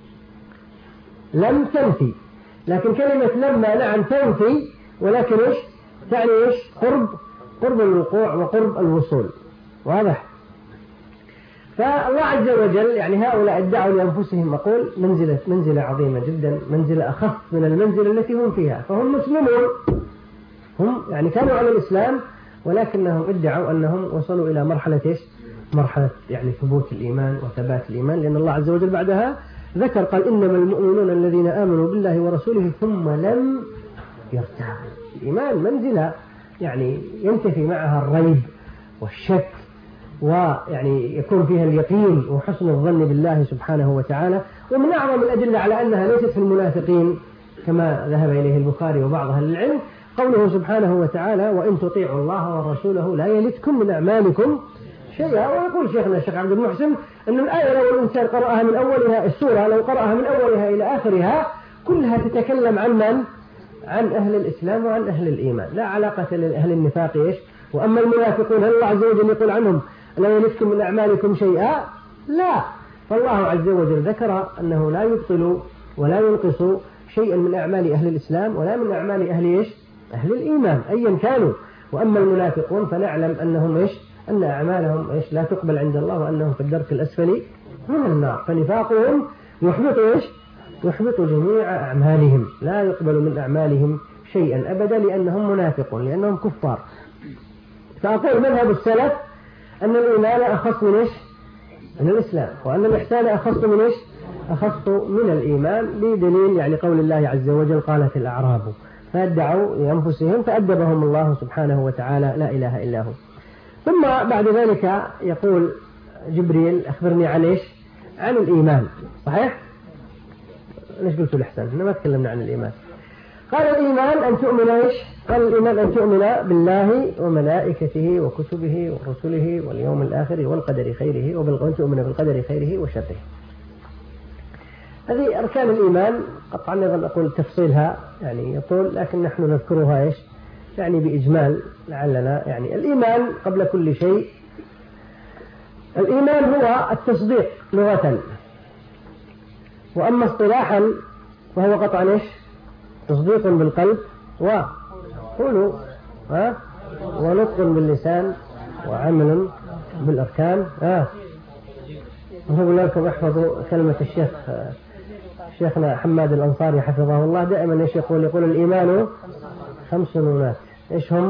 لم تنفي، لكن كلمة لما نعم تنفي، ولكن إيش تعني؟ إيش؟ قرب الوقوع وقرب الوصول. واضح؟ فالله عز وجل يعني هؤلاء ادعوا لأنفسهم أقول منزلة عظيمة جدا، منزلة أخف من المنزلة التي هم فيها، فهم مسلمون، هم يعني كانوا على الإسلام، ولكنهم ادعوا أنهم وصلوا إلى مرحلة إيش؟ مرحلة يعني ثبوت الإيمان وثبات الإيمان، لأن الله عز وجل بعدها ذكر قال: إنما المؤمنون الذين آمنوا بالله ورسوله ثم لم يرتاب. الإيمان منزلة يعني ينتفي معها الريب والشك، ويعني يكون فيها اليقين وحسن الظن بالله سبحانه وتعالى. ومن أعظم الأدلة على أنها ليست في المنافقين كما ذهب إليه البخاري وبعض أهل العلم قوله سبحانه وتعالى: وإن تطيعوا الله ورسوله لا يلتكم من أعمالكم شيئا. ويقول شيخنا الشيخ عبد المحسن أن الآية لو الإنسان قرأها من أولها، السورة لو قرأها من أولها إلى آخرها كلها تتكلم عن من؟ عن أهل الإسلام وعن أهل الإيمان، لا علاقة لأهل النفاق. إيش؟ وأما المنافقون هل الله عز وجل يقول عنهم لا يلتكم من أعمالكم شيئا؟ لا. فالله عز وجل ذكر أنه لا يبطل ولا ينقص شيئا من أعمال أهل الإسلام ولا من أعمال أهل إيش؟ أهل الإيمان أيا كانوا. وأما المنافقون فنعلم أنهم إيش؟ أن أعمالهم إيش؟ لا تقبل عند الله، وأنهم في الدرك الأسفل من النار. فنفاقهم يحبط إيش؟ يحبط جميع أعمالهم، لا يقبل من أعمالهم شيئا أبدا لأنهم منافقون، لأنهم كفار. فأقول مذهب السلف أن الإيمان أخص من إيش؟ من الإسلام، وأن الإحسان أخص من إيش؟ أخص من الإيمان، بدليل يعني قول الله عز وجل: قالت الأعراب، فادعوا لأنفسهم فأدبهم الله سبحانه وتعالى لا إله إلا هو. ثم بعد ذلك يقول جبريل: أخبرني عن إيش؟ عن الإيمان. صحيح؟ ليش قلت الإحسان؟ إحنا ما تكلمنا عن الإيمان. قال الإيمان أن تؤمن إيش؟ قال الإيمان أن تؤمن بالله وملائكته وكتبه ورسله واليوم الآخر والقدر خيره وأن تؤمن بالقدر خيره وشره. هذه أركان الإيمان. قطعا نقول تفصيلها يعني يطول، لكن نحن نذكرها إيش؟ يعني بإجمال لعلنا يعني. الإيمان قبل كل شيء، الإيمان هو التصديق لغة، وأما اصطلاحا فهو قطعا إيش؟ تصديق بالقلب وقول ونطق باللسان وعمل بالأركان. وهو لكم احفظوا كلمة شيخنا حماد الأنصاري حفظه الله، دائما إيش يقول الإيمان 5 نونات. إيش هم؟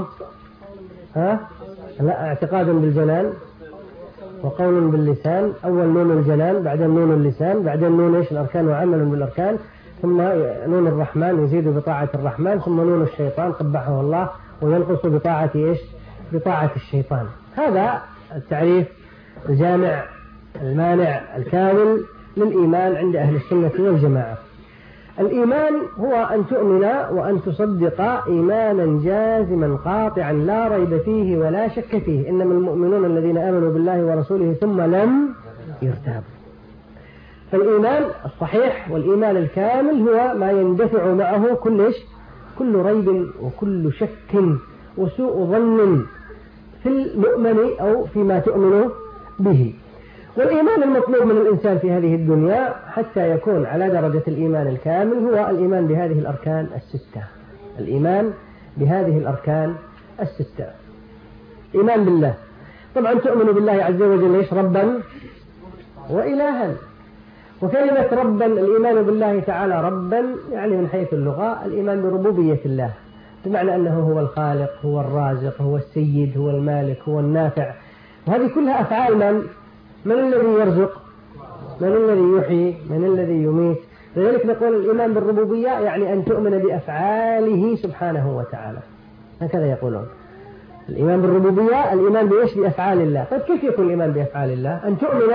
لا، اعتقاد بالجنان، وقول باللسان، أول نون الجنان، بعدين نون اللسان، بعدين نون إيش؟ الأركان، وعمل بالأركان، ثم نون الرحمن يزيد بطاعة الرحمن، ثم نون الشيطان قبحه الله وينقص بطاعة إيش؟ بطاعة الشيطان. هذا التعريف الجامع المانع الكامل للإيمان عند أهل السنة والجماعة. الإيمان هو أن تؤمن وأن تصدق إيمانا جازما قاطعا لا ريب فيه ولا شك فيه، إنما المؤمنون الذين آمنوا بالله ورسوله ثم لم يرتابوا. فالإيمان الصحيح والإيمان الكامل هو ما يندفع معه كل ريب وكل شك وسوء ظن في المؤمن أو فيما تؤمن به. والإيمان المطلوب من الإنسان في هذه الدنيا حتى يكون على درجة الإيمان الكامل هو الإيمان بهذه الأركان الستة. الإيمان بهذه الأركان الستة. إيمان بالله، طبعا تؤمن بالله عز وجل إيش؟ ربا وإلها. وكلمة ربا، الإيمان بالله تعالى ربا يعني من حيث اللغة الإيمان بربوبية الله، بمعنى أنه هو الخالق، هو الرازق، هو السيد، هو المالك، هو النافع. وهذه كلها أفعال من الذي يرزق؟ من الذي يحيي؟ من الذي يميت؟ لذلك نقول الإيمان بالربوبية يعني أن تؤمن بأفعاله سبحانه وتعالى، هكذا يقولون. الإيمان بالربوبية الإيمان بإيش؟ بأفعال الله. طيب كيف يكون الإيمان بأفعال الله؟ أن تؤمن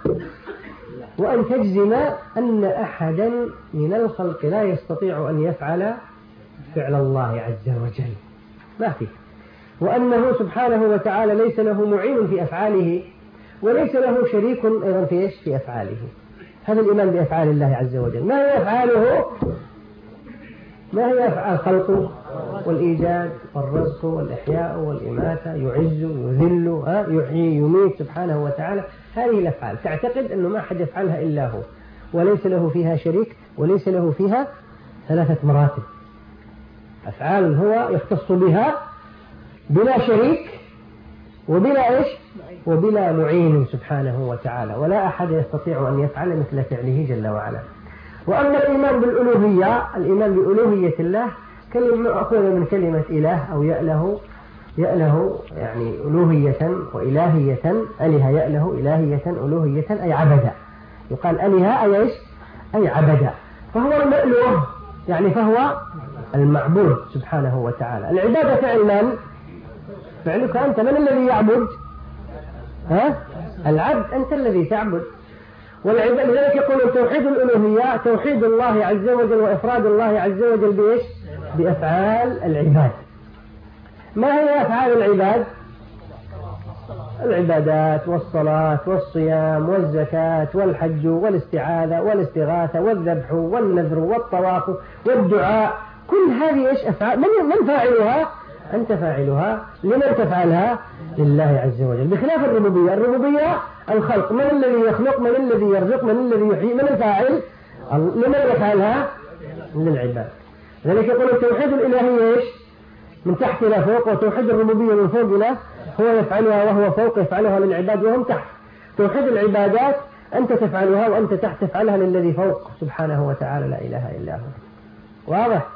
وأن تجزم أن أحدا من الخلق لا يستطيع أن يفعل فعل الله عز وجل، ما فيه، وأنه سبحانه وتعالى ليس له معين في أفعاله وليس له شريك أيضا في إيش؟ في أفعاله. هذا الإيمان بأفعال الله عز وجل. ما هي أفعاله؟ ما هي أفعال الخلق والإيجاد والرزق والإحياء والإماتة، يعز يذل، يحيي يميت سبحانه وتعالى. هذه الأفعال تعتقد أنه ما أحد يفعلها إلا هو، وليس له فيها شريك، وليس له فيها 3 مراتب. أفعال هو يختص بها بلا شريك وبلا إيش؟ وبلا معين سبحانه وتعالى، ولا أحد يستطيع أن يفعل مثل فعله جل وعلا. وأما الإيمان بالألوهية، الإيمان بألوهية الله كلمة مأخوذة من كلمة إله أو يأله يعني ألوهية وإلهية. أله يأله إلهية ألوهية أي عبد. يقال أله أي إيش؟ أي عبد. فهو المألوه يعني فهو المعبود سبحانه وتعالى. العبادة فعل من؟ فعلك أنت. من الذي يعبد؟ العبد، أنت الذي تعبد. والعبادة لذلك يقول توحيد الألوهية توحيد الله عز وجل وإفراد الله عز وجل بإيش؟ بأفعال العباد. ما هي أفعال العباد؟ العبادات والصلاة والصيام والزكاة والحج والاستعاذة والاستغاثة والذبح والنذر والطواف والدعاء، كل هذه إيش أفعال؟ من فاعلها؟ أنت فاعلها. لمن تفعلها؟ لله عز وجل. بخلاف الربوبية، الربوبية الخلق، من الذي يخلق؟ من الذي يرزق؟ من الذي يحيي؟ من الفاعل؟ لمن يفعلها؟ للعباد. لذلك يقول التوحيد الإلهي إيش؟ من تحت إلى فوق، وتوحيد الربوبية من فوق إلى هو يفعلها وهو فوق يفعلها للعباد وهم تحت. توحيد العبادات أنت تفعلها وأنت تحت تفعلها للذي فوق سبحانه وتعالى لا إله إلا هو. واضح؟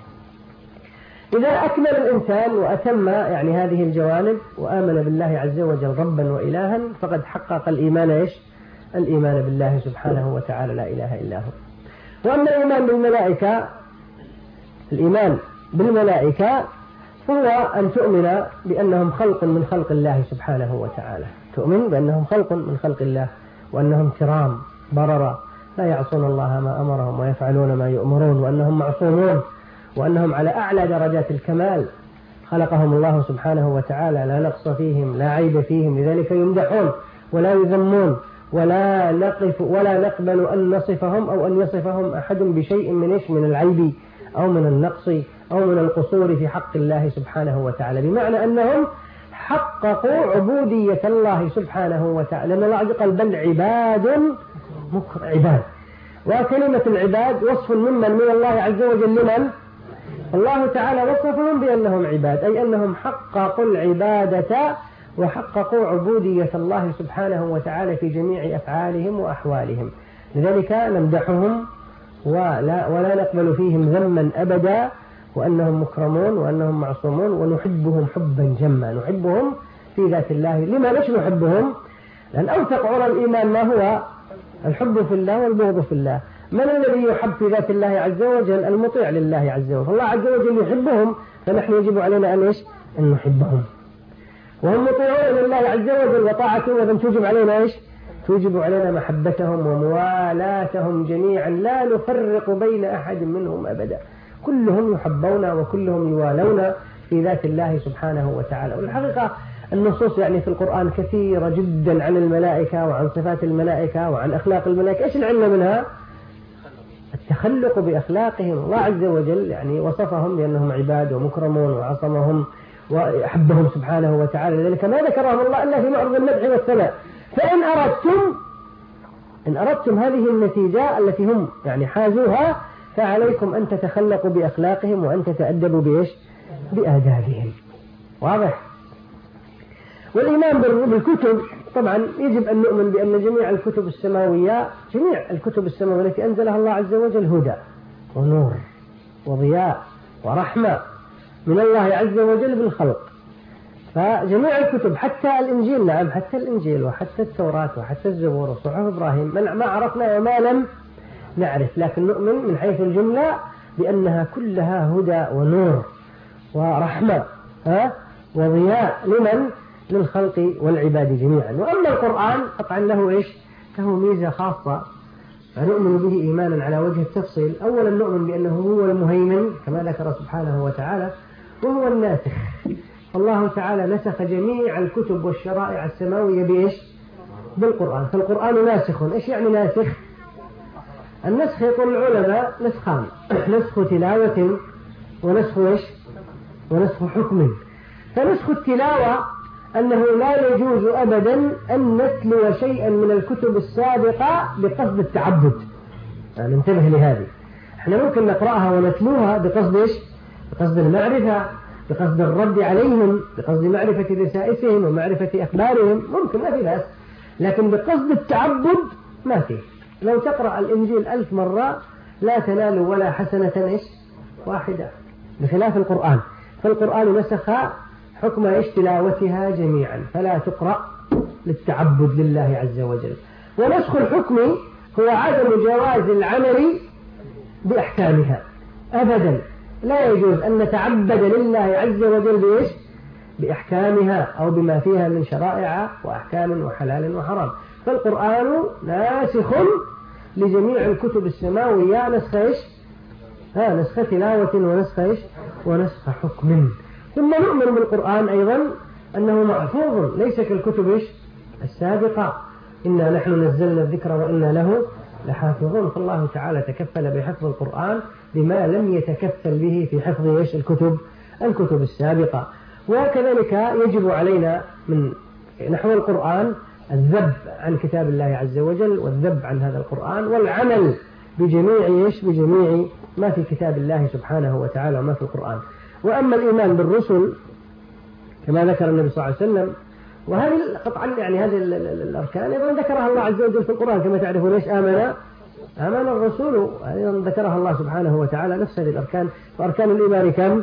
إذا أكمل الإنسان وأتم يعني هذه الجوانب وآمن بالله عز وجل ربا وإلها فقد حقق الإيمان إيش؟ الإيمان بالله سبحانه وتعالى لا إله إلا هو. وأما الإيمان بالملائكة، الإيمان بالملائكة هو أن تؤمن بأنهم خلق من خلق الله سبحانه وتعالى، تؤمن بأنهم خلق من خلق الله وأنهم كرام بررة لا يعصون الله ما أمرهم ويفعلون ما يؤمرون، وأنهم معصومون، وأنهم على أعلى درجات الكمال، خلقهم الله سبحانه وتعالى لا نقص فيهم لا عيب فيهم، لذلك يمدحون ولا يذمون ولا نقبل أن نصفهم أو أن يصفهم أحد بشيء من العيب أو من النقص أو من القصور في حق الله سبحانه وتعالى، بمعنى أنهم حققوا عبودية الله سبحانه وتعالى، لأن الله قال بل عباد عباد. وكلمة العباد وصف من الله عز وجل لمن؟ الله تعالى وصفهم بأنهم عباد، أي أنهم حققوا العبادة وحققوا عبودية الله سبحانه وتعالى في جميع أفعالهم وأحوالهم، لذلك نمدحهم ولا نقبل فيهم ذما أبدا، وأنهم مكرمون وأنهم معصومون، ونحبهم حبا جما، نحبهم في ذات الله. لما ليش نحبهم؟ لأن أوثق عرى الإيمان ما هو؟ الحب في الله والبغض في الله. من الذي يحب في ذات الله عز وجل؟ المطيع لله عز وجل، فالله عز وجل يحبهم، فنحن يجب علينا أن نحبهم، وهم مطيعون لله عز وجل، وطاعته وذن توجب علينا توجب علينا محبتهم وموالاتهم جميعا، لا نفرق بين أحد منهم أبدا، كلهم يحبون وكلهم يوالون في ذات الله سبحانه وتعالى. والحقيقة النصوص يعني في القرآن كثيرة جدا عن الملائكة وعن صفات الملائكة وعن أخلاق الملائكة. إيش العلم منها؟ التخلق بأخلاقهم. الله عز وجل يعني وصفهم بأنهم عباد ومكرمون وعصمهم وأحبهم سبحانه وتعالى، لذلك ما ذكرهم الله إلا في معرض المدح والثناء. فإن أردتم هذه النتيجة التي هم يعني حازوها، فعليكم أن تتخلقوا بأخلاقهم وأن تتأدبوا بآدابهم. واضح؟ والإيمان بالكتب طبعا يجب أن نؤمن بأن جميع الكتب السماوية التي أنزلها الله عز وجل هدى ونور وضياء ورحمة من الله عز وجل بالخلق. فجميع الكتب حتى الإنجيل، نعم حتى الإنجيل وحتى التوراة وحتى الزبور وصحف إبراهيم ما عرفنا وما لم نعرف، لكن نؤمن من حيث الجملة بأنها كلها هدى ونور ورحمة وضياء للخلق والعباد جميعا. وأما القرآن طبعا له ميزة خاصة نؤمن به إيمانا على وجه التفصيل. أولا نؤمن بأنه هو المهيمن كما ذكر سبحانه وتعالى، وهو الناسخ. الله تعالى نسخ جميع الكتب والشرائع السماوية بالقرآن، فالقرآن ناسخ. إيش يعني ناسخ؟ النسخ يقول العلماء نسخان: نسخ تلاوة ونسخ حكم. فنسخ التلاوة أنه لا يجوز أبدا أن نتلو شيئا من الكتب السابقة بقصد التعبد، يعني ننتبه لهذه. احنا ممكن نقرأها ونتلوها بقصد المعرفة، بقصد الرد عليهم، بقصد معرفة دسائسهم ومعرفة أخبارهم، ممكن ما في بأس، لكن بقصد التعبد ما فيه. لو تقرأ الإنجيل 1000 مرة لا تنال ولا حسنة واحدة، بخلاف القرآن. فالقرآن نسخ حكم تلاوتها جميعا، فلا تقرأ للتعبد لله عز وجل. ونسخ الحكم هو عدم جواز العمل بأحكامها أبدا، لا يجوز أن نتعبد لله عز وجل بإيش؟ بأحكامها أو بما فيها من شرائع وأحكام وحلال وحرام. فالقرآن ناسخ لجميع الكتب السماوية نسخ إيش؟ نسخ تلاوة ونسخ إيش؟ ونسخ حكم. ثم نؤمن بالقرآن أيضا أنه محفوظ ليس كالكتب إيش؟ السابقة، إنا نحن نزلنا الذكر وإنا له لحافظون. فالله تعالى تكفل بحفظ القرآن بما لم يتكفل به في حفظ إيش؟ الكتب السابقة. وكذلك يجب علينا من نحو القرآن الذب عن كتاب الله عز وجل والذب عن هذا القرآن والعمل بجميع ما في كتاب الله سبحانه وتعالى وما في القرآن. وأما الإيمان بالرسل كما ذكر النبي صلى الله عليه وسلم، وهذه قطعا يعني هذه الأركان أيضا ذكرها الله عز وجل في القرآن كما تعرفون إيش؟ آمن الرسول، أيضا ذكرها الله سبحانه وتعالى نفس هذه الأركان. وأركان الإيمان كم؟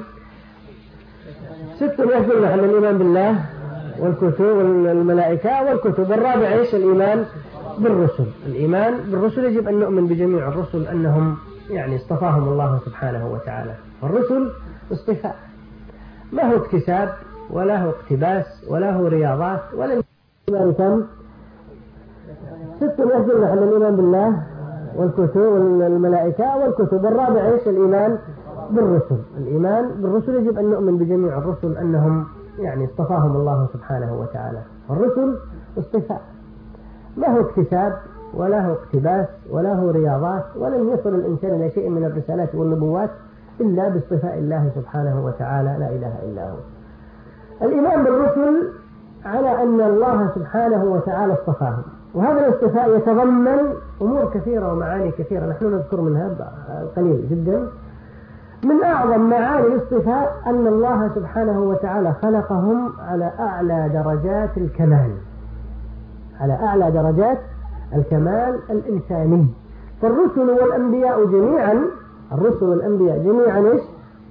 6 يدل على الإيمان بالله والكتب والملائكة والكتب. والرابع إيش؟ الإيمان بالرسل. الإيمان بالرسل يجب أن نؤمن بجميع الرسل أنهم يعني اصطفاهم الله سبحانه وتعالى. الرسل اصطفاء، ما هو اكتساب ولا هو اقتباس ولا هو رياضات ولا الإيمان كم؟ 6 يدل على الإيمان بالله والكتب والملائكة والكتب. والرابع إيش؟ الإيمان بالرسل. الإيمان بالرسل يجب أن نؤمن بجميع الرسل أنهم يعني اصطفاهم الله سبحانه وتعالى. الرسل اصطفاء، ما هو اكتساب ولا هو اقتباس ولا هو رياضات، ولن يصل الإنسان إلى شيء من الرسالات والنبوات إلا باصطفاء الله سبحانه وتعالى، لا إله إلا هو. الإيمان بالرسل على أن الله سبحانه وتعالى اصطفاهم، وهذا الاصطفاء يتضمن أمور كثيرة ومعاني كثيرة نحن نذكر منها قليل جدا. من أعظم معاني الاصطفاء أن الله سبحانه وتعالى خلقهم على أعلى درجات الكمال، على أعلى درجات الكمال الإنساني. فالرسل والأنبياء جميعا، الرسل والأنبياء جميعا إيش؟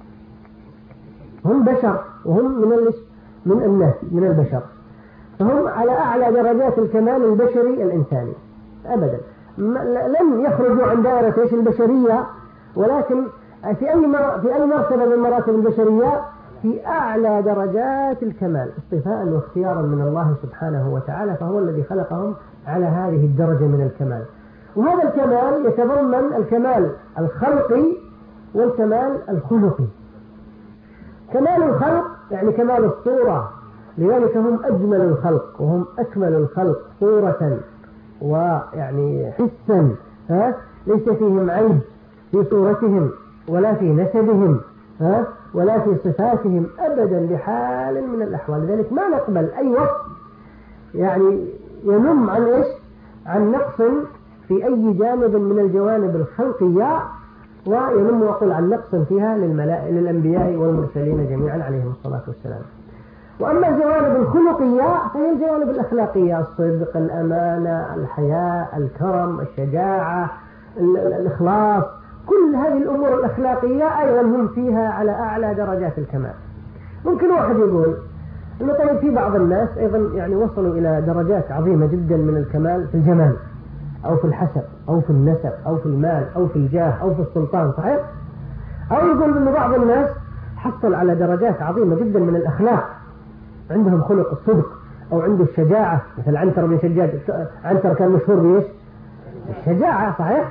هم بشر وهم من الناس من البشر، فهم على أعلى درجات الكمال البشري الإنساني أبدا. لن يخرجوا عن دائرة إيش؟ البشرية، ولكن في أي مرتبة من مراتب البشرية في أعلى درجات الكمال اصطفاء واختيارا من الله سبحانه وتعالى، فهو الذي خلقهم على هذه الدرجة من الكمال. وهذا الكمال يتضمن الكمال الخلقي والكمال الخلقي. كمال الخلق يعني كمال الصورة، لذلك هم أجمل الخلق وهم أكمل الخلق صورة ويعني حسا، ليس فيهم عيب في صورتهم ولا في نسبهم ولا في صفاتهم أبدا بحال من الأحوال. لذلك ما نقبل أي وصف يعني ينم عن إيش؟ عن نقص في أي جانب من الجوانب الخلقية، وينم وقل عن نقص فيها للأنبياء والمرسلين جميعا عليهم الصلاة والسلام. وأما الجوانب الخلقية فهي الجوانب الأخلاقية، الصدق، الأمانة، الحياء، الكرم، الشجاعة، الإخلاص، كل هذه الأمور الأخلاقية أيضا هم فيها على أعلى درجات الكمال. ممكن واحد يقول إنه طيب في بعض الناس أيضا يعني وصلوا إلى درجات عظيمة جدا من الكمال في الجمال أو في الحسب أو في النسب أو في المال أو في الجاه أو في السلطان، صحيح؟ أو يقول إن بعض الناس حصل على درجات عظيمة جدا من الأخلاق، عندهم خلق الصدق أو عنده الشجاعة، مثل عنتر بن شداد. عنتر كان مشهور بإيش؟ الشجاعة، صحيح؟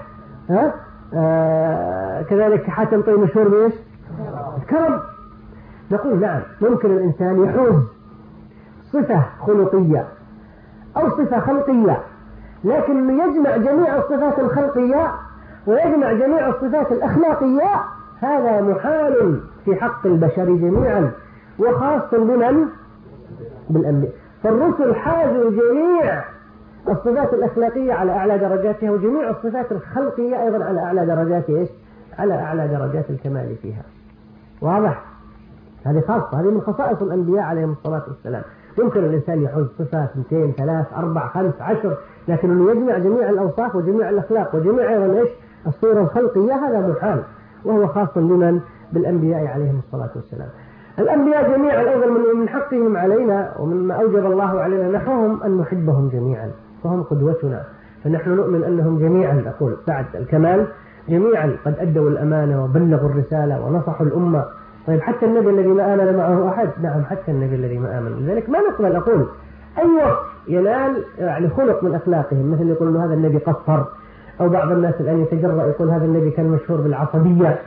كذلك حاتم طيب مشهور بإيش؟ الكرم. نقول نعم ممكن الإنسان يحوز صفة خلقية أو صفة خلقية، لكن يجمع جميع الصفات الخلقية ويجمع جميع الصفات الأخلاقية هذا محال في حق البشر جميعا، وخاصة بمن؟ بالأنبياء. فالرسل حازوا جميع الصفات الأخلاقية على أعلى درجاتها، وجميع الصفات الخلقية أيضا على أعلى درجات إيش؟ على أعلى درجات الكمال فيها. واضح؟ هذه خاصة، هذه من خصائص الأنبياء عليهم الصلاة والسلام. يمكن الإنسان يحوز صفة 2 3 4 5 10، لكن أنه يجمع جميع الأوصاف وجميع الأخلاق وجميع أيضا إيش؟ الصورة الخلقية، هذا محال، وهو خاص بمن؟ بالأنبياء عليهم الصلاة والسلام. الأنبياء جميعا أيضا من حقهم علينا ومما أوجب الله علينا نحوهم أن نحبهم جميعا، فهم قدوتنا، فنحن نؤمن أنهم جميعا، أقول بعد الكمال جميعا قد أدوا الأمانة وبلغوا الرسالة ونصحوا الأمة. طيب حتى النبي الذي ما آمن معه أحد؟ نعم حتى النبي الذي ما آمن. لذلك ما نقبل أقول أي وصف ينال يعني خلق من أخلاقهم، مثل يقول هذا النبي قصر، أو بعض الناس الآن يتجرأ يقول هذا النبي كان مشهور بالعصبية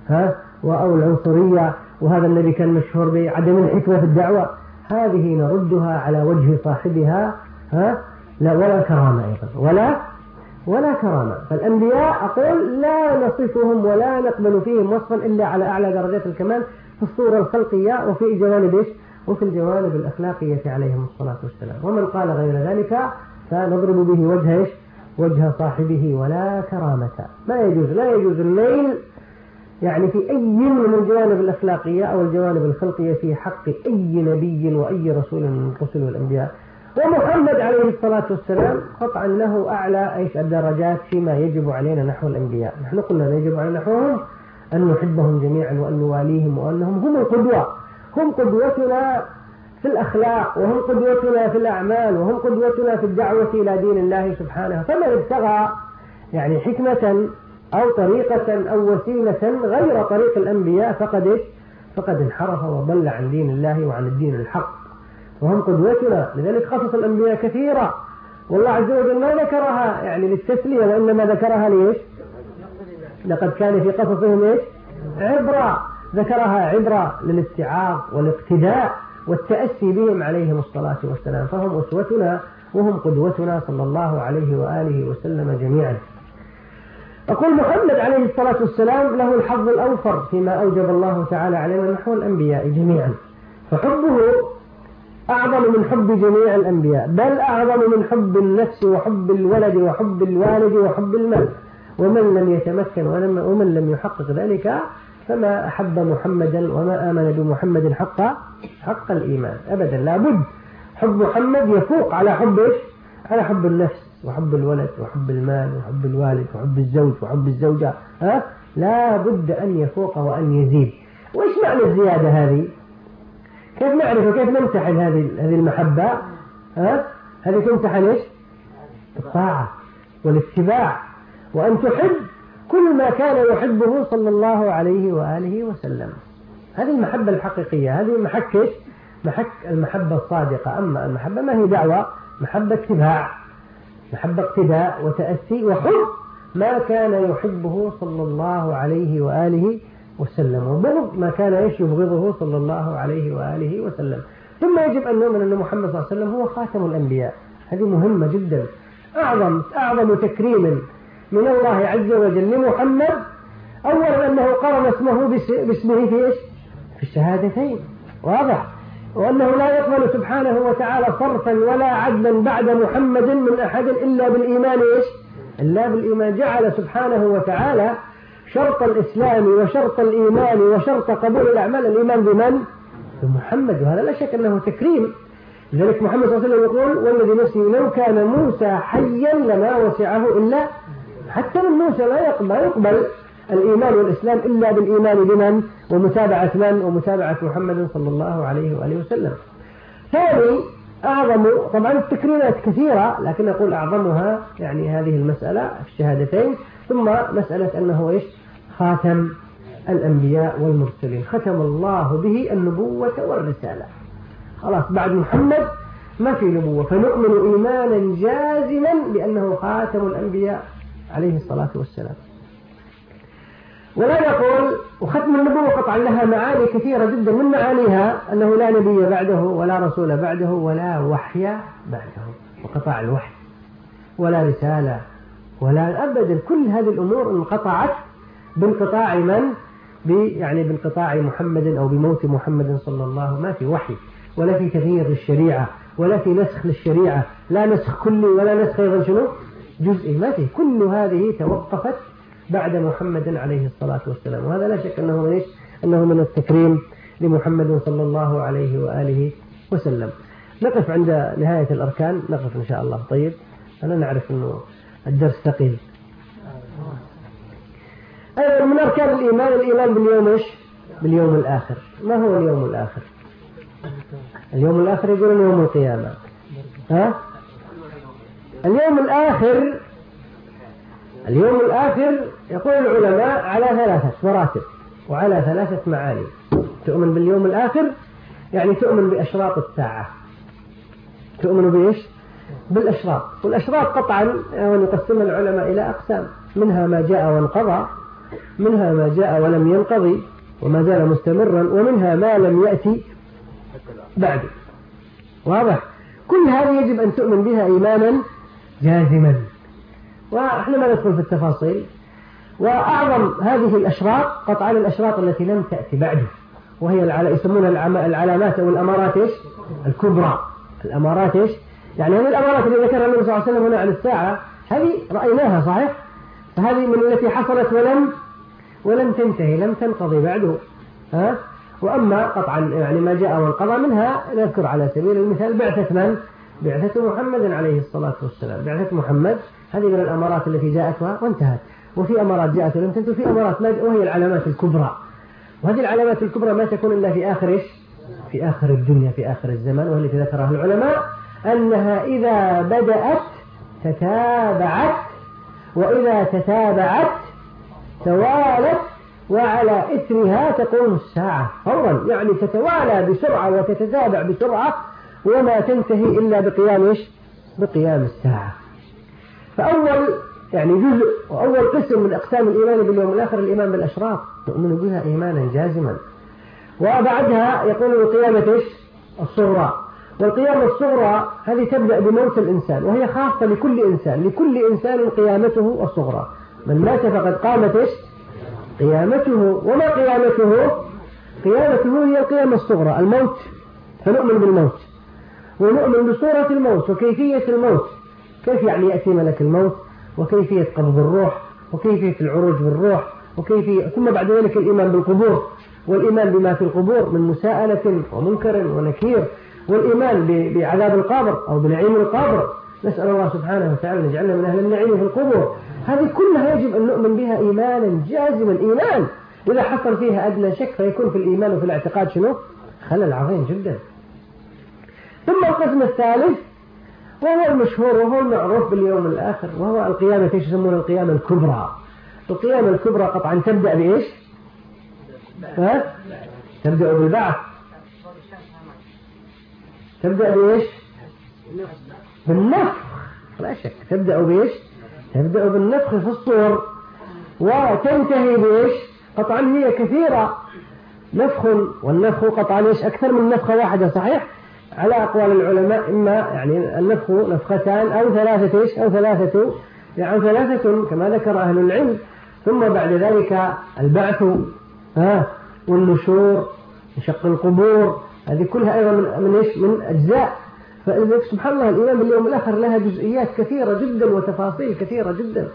أو العنصرية، وهذا النبي كان مشهور بعدم الحكمة في الدعوة. هذه نردها على وجه صاحبها لا ولا كرامة أيضا ولا كرامة. فالأنبياء أقول لا نصفهم ولا نقبل فيهم وصفا إلا على أعلى درجات الكمال في الصورة الخلقية وفي الجوانب وفي الجوانب الأخلاقية عليهم الصلاة والسلام. ومن قال غير ذلك فنضرب به وجه صاحبه ولا كرامة. لا يجوز الميل يعني في أي من الجوانب الأخلاقية أو الجوانب الخلقية في حق أي نبي وأي رسول من الرسل والأنبياء. ومحمد عليه الصلاة والسلام قطعا له أعلى الدرجات فيما يجب علينا نحو الأنبياء. نحن قلنا يجب علينا نحوهم أن نحبهم جميعا وأن نواليهم وأنهم هم القدوة، هم قدوتنا في الأخلاق، وهم قدوتنا في الأعمال، وهم قدوتنا في الدعوة إلى دين الله سبحانه. فمن ابتغى يعني حكمة أو طريقة أو وسيلة غير طريق الأنبياء فقد انحرف وضل عن دين الله وعن الدين الحق، وهم قدوتنا. لذلك خصص الأنبياء كثيرا، والله عز وجل ما ذكرها يعني للتسلية، وإنما ذكرها ليش؟ لقد كان في قصصهم عبرة، ذكرها عبرة للاستيعاظ والاقتداء والتأسي بهم عليهم الصلاة والسلام. فهم أسوتنا وهم قدوتنا صلى الله عليه وآله وسلم جميعا. أقول محمد عليه الصلاة والسلام له الحظ الأوفر فيما أوجب الله تعالى علينا نحو الأنبياء جميعا، فحبه أعظم من حب جميع الأنبياء، بل أعظم من حب النفس وحب الولد وحب الوالد وحب المال. ومن لم يتمكن ومن لم يحقق ذلك فما أحب محمدا وما آمن بمحمد حق الإيمان أبدا. لابد حب محمد يفوق على حب النفس وحب الولد وحب المال وحب الوالد وحب الزوج وحب الزوجة. لا بد أن يفوق وأن يزيد. وإيش معنى الزيادة هذه؟ كيف نعرف وكيف نمتحن هذه المحبة؟ هذه تمتحن الطاعة والاتباع، وأن تحب كل ما كان يحبه صلى الله عليه وآله وسلم. هذه المحبة الحقيقية، هذه محك المحبة الصادقة. أما المحبة ما هي دعوة، محبة اتباع، محبة اقتداء وتأسي وحب ما كان يحبه صلى الله عليه وآله وسلم، وبغض ما كان يبغضه صلى الله عليه وآله وسلم. ثم يجب أن نؤمن أن محمد صلى الله عليه وسلم هو خاتم الأنبياء. هذه مهمة جدا. أعظم تكريم من الله عز وجل لمحمد أولا أنه قرن اسمه باسمه في الشهادتين، واضح، وأنه لا يقبل سبحانه وتعالى صرفا ولا عدلا بعد محمد من أحد إلا بالإيمان إلا بالإيمان. جعل سبحانه وتعالى شرط الإسلام وشرط الإيمان وشرط قبول الأعمال الإيمان بمن؟ بمحمد، وهذا لا شك أنه تكريم. لذلك محمد صلى الله عليه وسلم يقول والذي نفسي لو كان موسى حيا لما وسعه إلا، حتى من موسى لا يقبل الإيمان والإسلام إلا بالإيمان بمن ومتابعة من؟ ومتابعة محمد صلى الله عليه وآله وسلم. ثاني أعظم، طبعا التكريمات كثيرة لكن أقول أعظمها يعني هذه المسألة في الشهادتين. ثم مسألة أنه خاتم الأنبياء والمرسلين، ختم الله به النبوة والرسالة. خلاص بعد محمد ما في نبوة، فنؤمن إيمانا جازما بأنه خاتم الأنبياء عليه الصلاة والسلام. ولا نقول وختم النبوة قطعا لها معاني كثيرة جدا، من معانيها أنه لا نبي بعده ولا رسول بعده ولا وحي بعده، وقطع الوحي ولا رسالة ولا أبدا. كل هذه الأمور انقطعت بانقطاع من؟ يعني بانقطاع محمد أو بموت محمد صلى الله عليه وسلم. ما في وحي ولا في تغيير للشريعة ولا في نسخ للشريعة، لا نسخ كلي ولا نسخ أيضا جزئي، ما في. كل هذه توقفت بعد محمد عليه الصلاة والسلام. وهذا لا شك أنه من التكريم لمحمد صلى الله عليه وآله وسلم. نقف عند نهاية الأركان، نقف إن شاء الله. طيب أنا نعرف أنه الدرس ثقيل. من أركان الإيمان باليوم الآخر. ما هو اليوم الآخر؟ اليوم الآخر يقولون يوم القيامة. اليوم الآخر اليوم الآخر يقول العلماء على 3 مراتب وعلى 3 معاني. تؤمن باليوم الآخر يعني تؤمن بأشراط الساعة. تؤمن بإيش؟ بالأشراط. والأشراط قطعا ونقسم العلماء إلى أقسام، منها ما جاء وانقضى، منها ما جاء ولم ينقضي وما زال مستمرا، ومنها ما لم يأتي بعد. واضح؟ كل هذه يجب أن تؤمن بها إيمانا جازما، وإحنا ما ندخل في التفاصيل. وأعظم هذه الأشراط قطعا الأشراط التي لم تأتي بعده، وهي يسمونها العلامات أو الأمارات إيش؟ الكبرى. الأمارات إيش؟ يعني هذه الأمارات اللي ذكرها النبي صلى الله عليه وسلم هنا عن الساعة هذه رأيناها صحيح؟ فهذه من التي حصلت ولم تنتهي، لم تنقضي بعده. وأما قطعا يعني ما جاء وانقضى منها نذكر على سبيل المثال بعثة من؟ بعثة محمد عليه الصلاة والسلام. بعثة محمد هذه من الأمارات التي جاءتها وانتهت، وفي أمارات جاءت ولم تنتهي، وفي أمارات وهي العلامات الكبرى. وهذه العلامات الكبرى ما تكون إلا في آخر إيش؟ في آخر الدنيا، في آخر الزمان، والتي ذكرها العلماء أنها إذا بدأت تتابعت، وإذا تتابعت توالت، وعلى إثرها تقوم الساعة فورا. يعني تتوالى بسرعة وتتتابع بسرعة وما تنتهي إلا بقيام إيش؟ بقيام الساعة. فأول يعني جزء وأول قسم من أقسام الإيمان باليوم الآخر الإيمان بالأشراط، نؤمن بها إيمانا جازما. وبعدها يقول القيامة إيش؟ الصغرى. والقيامة الصغرى هذه تبدأ بموت الإنسان، وهي خاصة لكل إنسان. لكل إنسان قيامته الصغرى، من مات فقد قامت إيش؟ قيامته. وما قيامته؟ قيامته هي القيامة الصغرى، الموت. فنؤمن بالموت ونؤمن بصورة الموت وكيفية الموت، كيف يعني يأتي ملك الموت، وكيفية قبض الروح، وكيفية العروج بالروح، وكيفية ثم بعد ذلك الإيمان بالقبور، والإيمان بما في القبور من مساءلة ومنكر ونكير، والإيمان بعذاب القبر أو بنعيم القبر. نسأل الله سبحانه وتعالى أن يجعلنا من أهل النعيم في القبور. هذه كلها يجب أن نؤمن بها إيمانا جازما. إيمان إذا حصل فيها أدنى شك فيكون في الإيمان وفي الاعتقاد شنو؟ خلل عظيم جدا. ثم القسم الثالث وهو المشهور وهو المعروف باليوم الآخر، وهو القيامة. ايش يسمونه؟ القيامة الكبرى. القيامة الكبرى قطعا تبدأ بإيش؟ تبدأ بالبعث. تبدأ بإيش؟ بالنفخ، لا شك. تبدأ بإيش؟ تبدأ بالنفخ في الصور، وتنتهي بإيش؟ قطعا هي كثيرة، نفخ، والنفخ قطعا إيش؟ أكثر من نفخة واحدة صحيح على أقوال العلماء. إما يعني النفخ نفختان أو 3 إيش؟ أو 3 يعني 3 كما ذكر أهل العلم. ثم بعد ذلك البعث والنشور، انشق القبور، هذه كلها أيضا من إيش؟ من أجزاء. فسبحان الله الإيمان باليوم الآخر لها جزئيات كثيرة جدا وتفاصيل كثيرة جدا.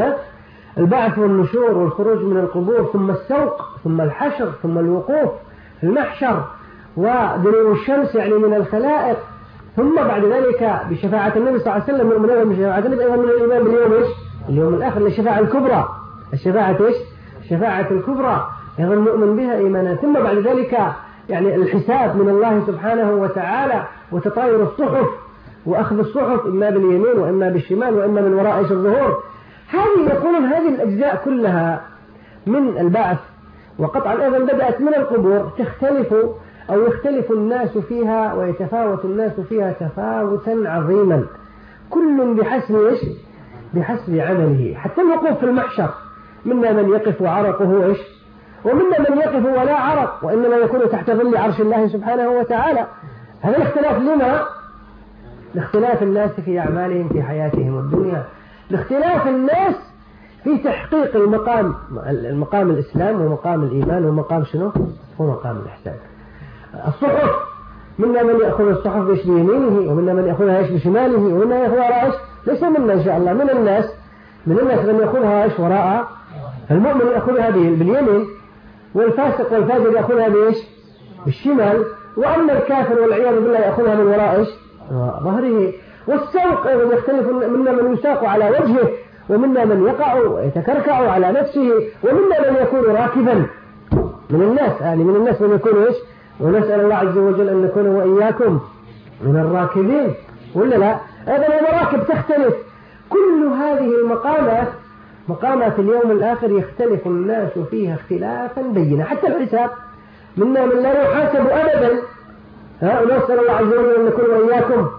البعث والنشور والخروج من القبور، ثم السوق، ثم الحشر، ثم الوقوف في المحشر، ودنو الشمس يعني من الخلائق. ثم بعد ذلك بشفاعة النبي صلى الله عليه وسلم من بشفاعة النبي أيضا من الإيمان باليوم إيش؟ اليوم الآخر، الشفاعة الكبرى. الشفاعة إيش؟ الشفاعة الكبرى أيضا نؤمن بها إيمانا. ثم بعد ذلك يعني الحساب من الله سبحانه وتعالى، وتطاير الصحف وأخذ الصحف إما باليمين وإما بالشمال وإما من وراء إيش؟ الظهور. هذه يقولون هذه الأجزاء كلها من البعث، وقطعا أيضا بدأت من القبور، تختلف أو يختلف الناس فيها ويتفاوت الناس فيها تفاوتا عظيما، كل بحسب إيش؟ بحسب عمله. حتى الوقوف في المحشر منا من يقف وعرقه إيش؟ ومنا من يقف ولا عرق، وإنما يكون تحت ظل عرش الله سبحانه وتعالى. هذا الاختلاف لما؟ لاختلاف الناس في أعمالهم في حياتهم الدنيا، لاختلاف الناس في تحقيق المقام الإسلام ومقام الإيمان ومقام شنو؟ هو مقام الإحسان. الصحف منا من يأخذ الصحف بإيش؟ بيمينه، ومنا من يأخذها إيش؟ بشماله، ومنا يأخذها إيش؟ ليس منا إن شاء الله، من الناس من يأخذها إيش؟ وراء. المؤمن يأخذها باليمين، والفاسق والفاجر يأخذها بإيش؟ بالشمال. وأما الكافر والعياذ بالله يأخذها من وراء إيش؟ ظهره. والسوق أيضا يختلف، منا من يساق على وجهه، ومنا من يقع ويتكركع على نفسه، ومنا من يكون راكبا من الناس، يعني من الناس من يكون إيش؟ ونسأل الله عز وجل أن نكون وإياكم من الراكبين، ولا لا؟ أيضا المراكب تختلف. كل هذه المقامات مقامات اليوم الآخر يختلف الناس فيها اختلافا بينا، حتى الحساب منا من لا يحاسب أبدا، ونسأل الله عز وجل أن نكون وإياكم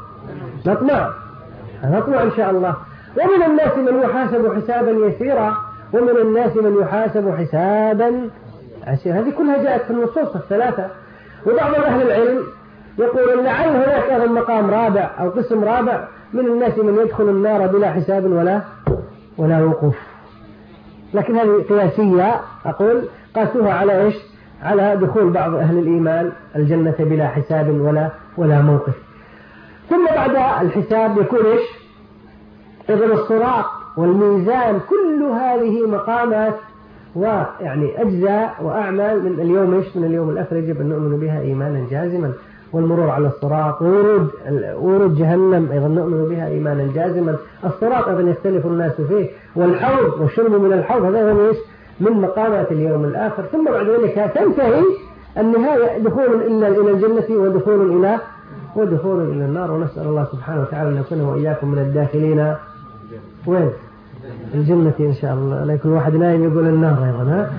نطمع إن شاء الله. ومن الناس من يحاسب حسابا يسيرا ومن الناس من يحاسب حسابا عسيرا. هذه كلها جاءت في النصوص الثلاثة. وبعض أهل العلم يقول لعل هناك أيضا مقام رابع أو قسم رابع، من الناس من يدخل النار بلا حساب ولا وقوف. لكن هذه قياسية، أقول قاسوها على إيش؟ على دخول بعض أهل الإيمان الجنة بلا حساب ولا موقف. ثم بعد الحساب يكون إيش؟ إذن الصراط والميزان، كل هذه مقامات ويعني أجزاء وأعمال من اليوم إيش؟ من اليوم الآخر يجب أن نؤمن بها إيمانا جازما. والمرور على الصراط، ورود جهنم أيضا نؤمن بها إيمانا جازما. الصراط أيضا يختلف الناس فيه، والحوض والشرب من الحوض هذا هو إيش؟ من مقامات اليوم الآخر. ثم بعد ذلك تنتهي النهاية دخول إلى الجنة ودخول إلى النار. ونسأل الله سبحانه وتعالى أن يكون وإياكم من الداخلين وين؟ الجنة إن شاء الله. لا يكون واحد نايم يقول النار أيضا.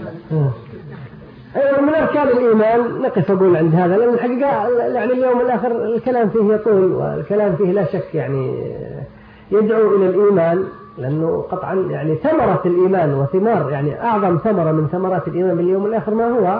من أركان الإيمان نقف أقول عند هذا، لأن الحقيقة يعني اليوم الآخر الكلام فيه يطول، والكلام فيه لا شك يعني يدعو إلى الإيمان، لأنه قطعا يعني ثمرة الإيمان وثمار يعني أعظم ثمرة من ثمرات الإيمان باليوم الآخر ما هو؟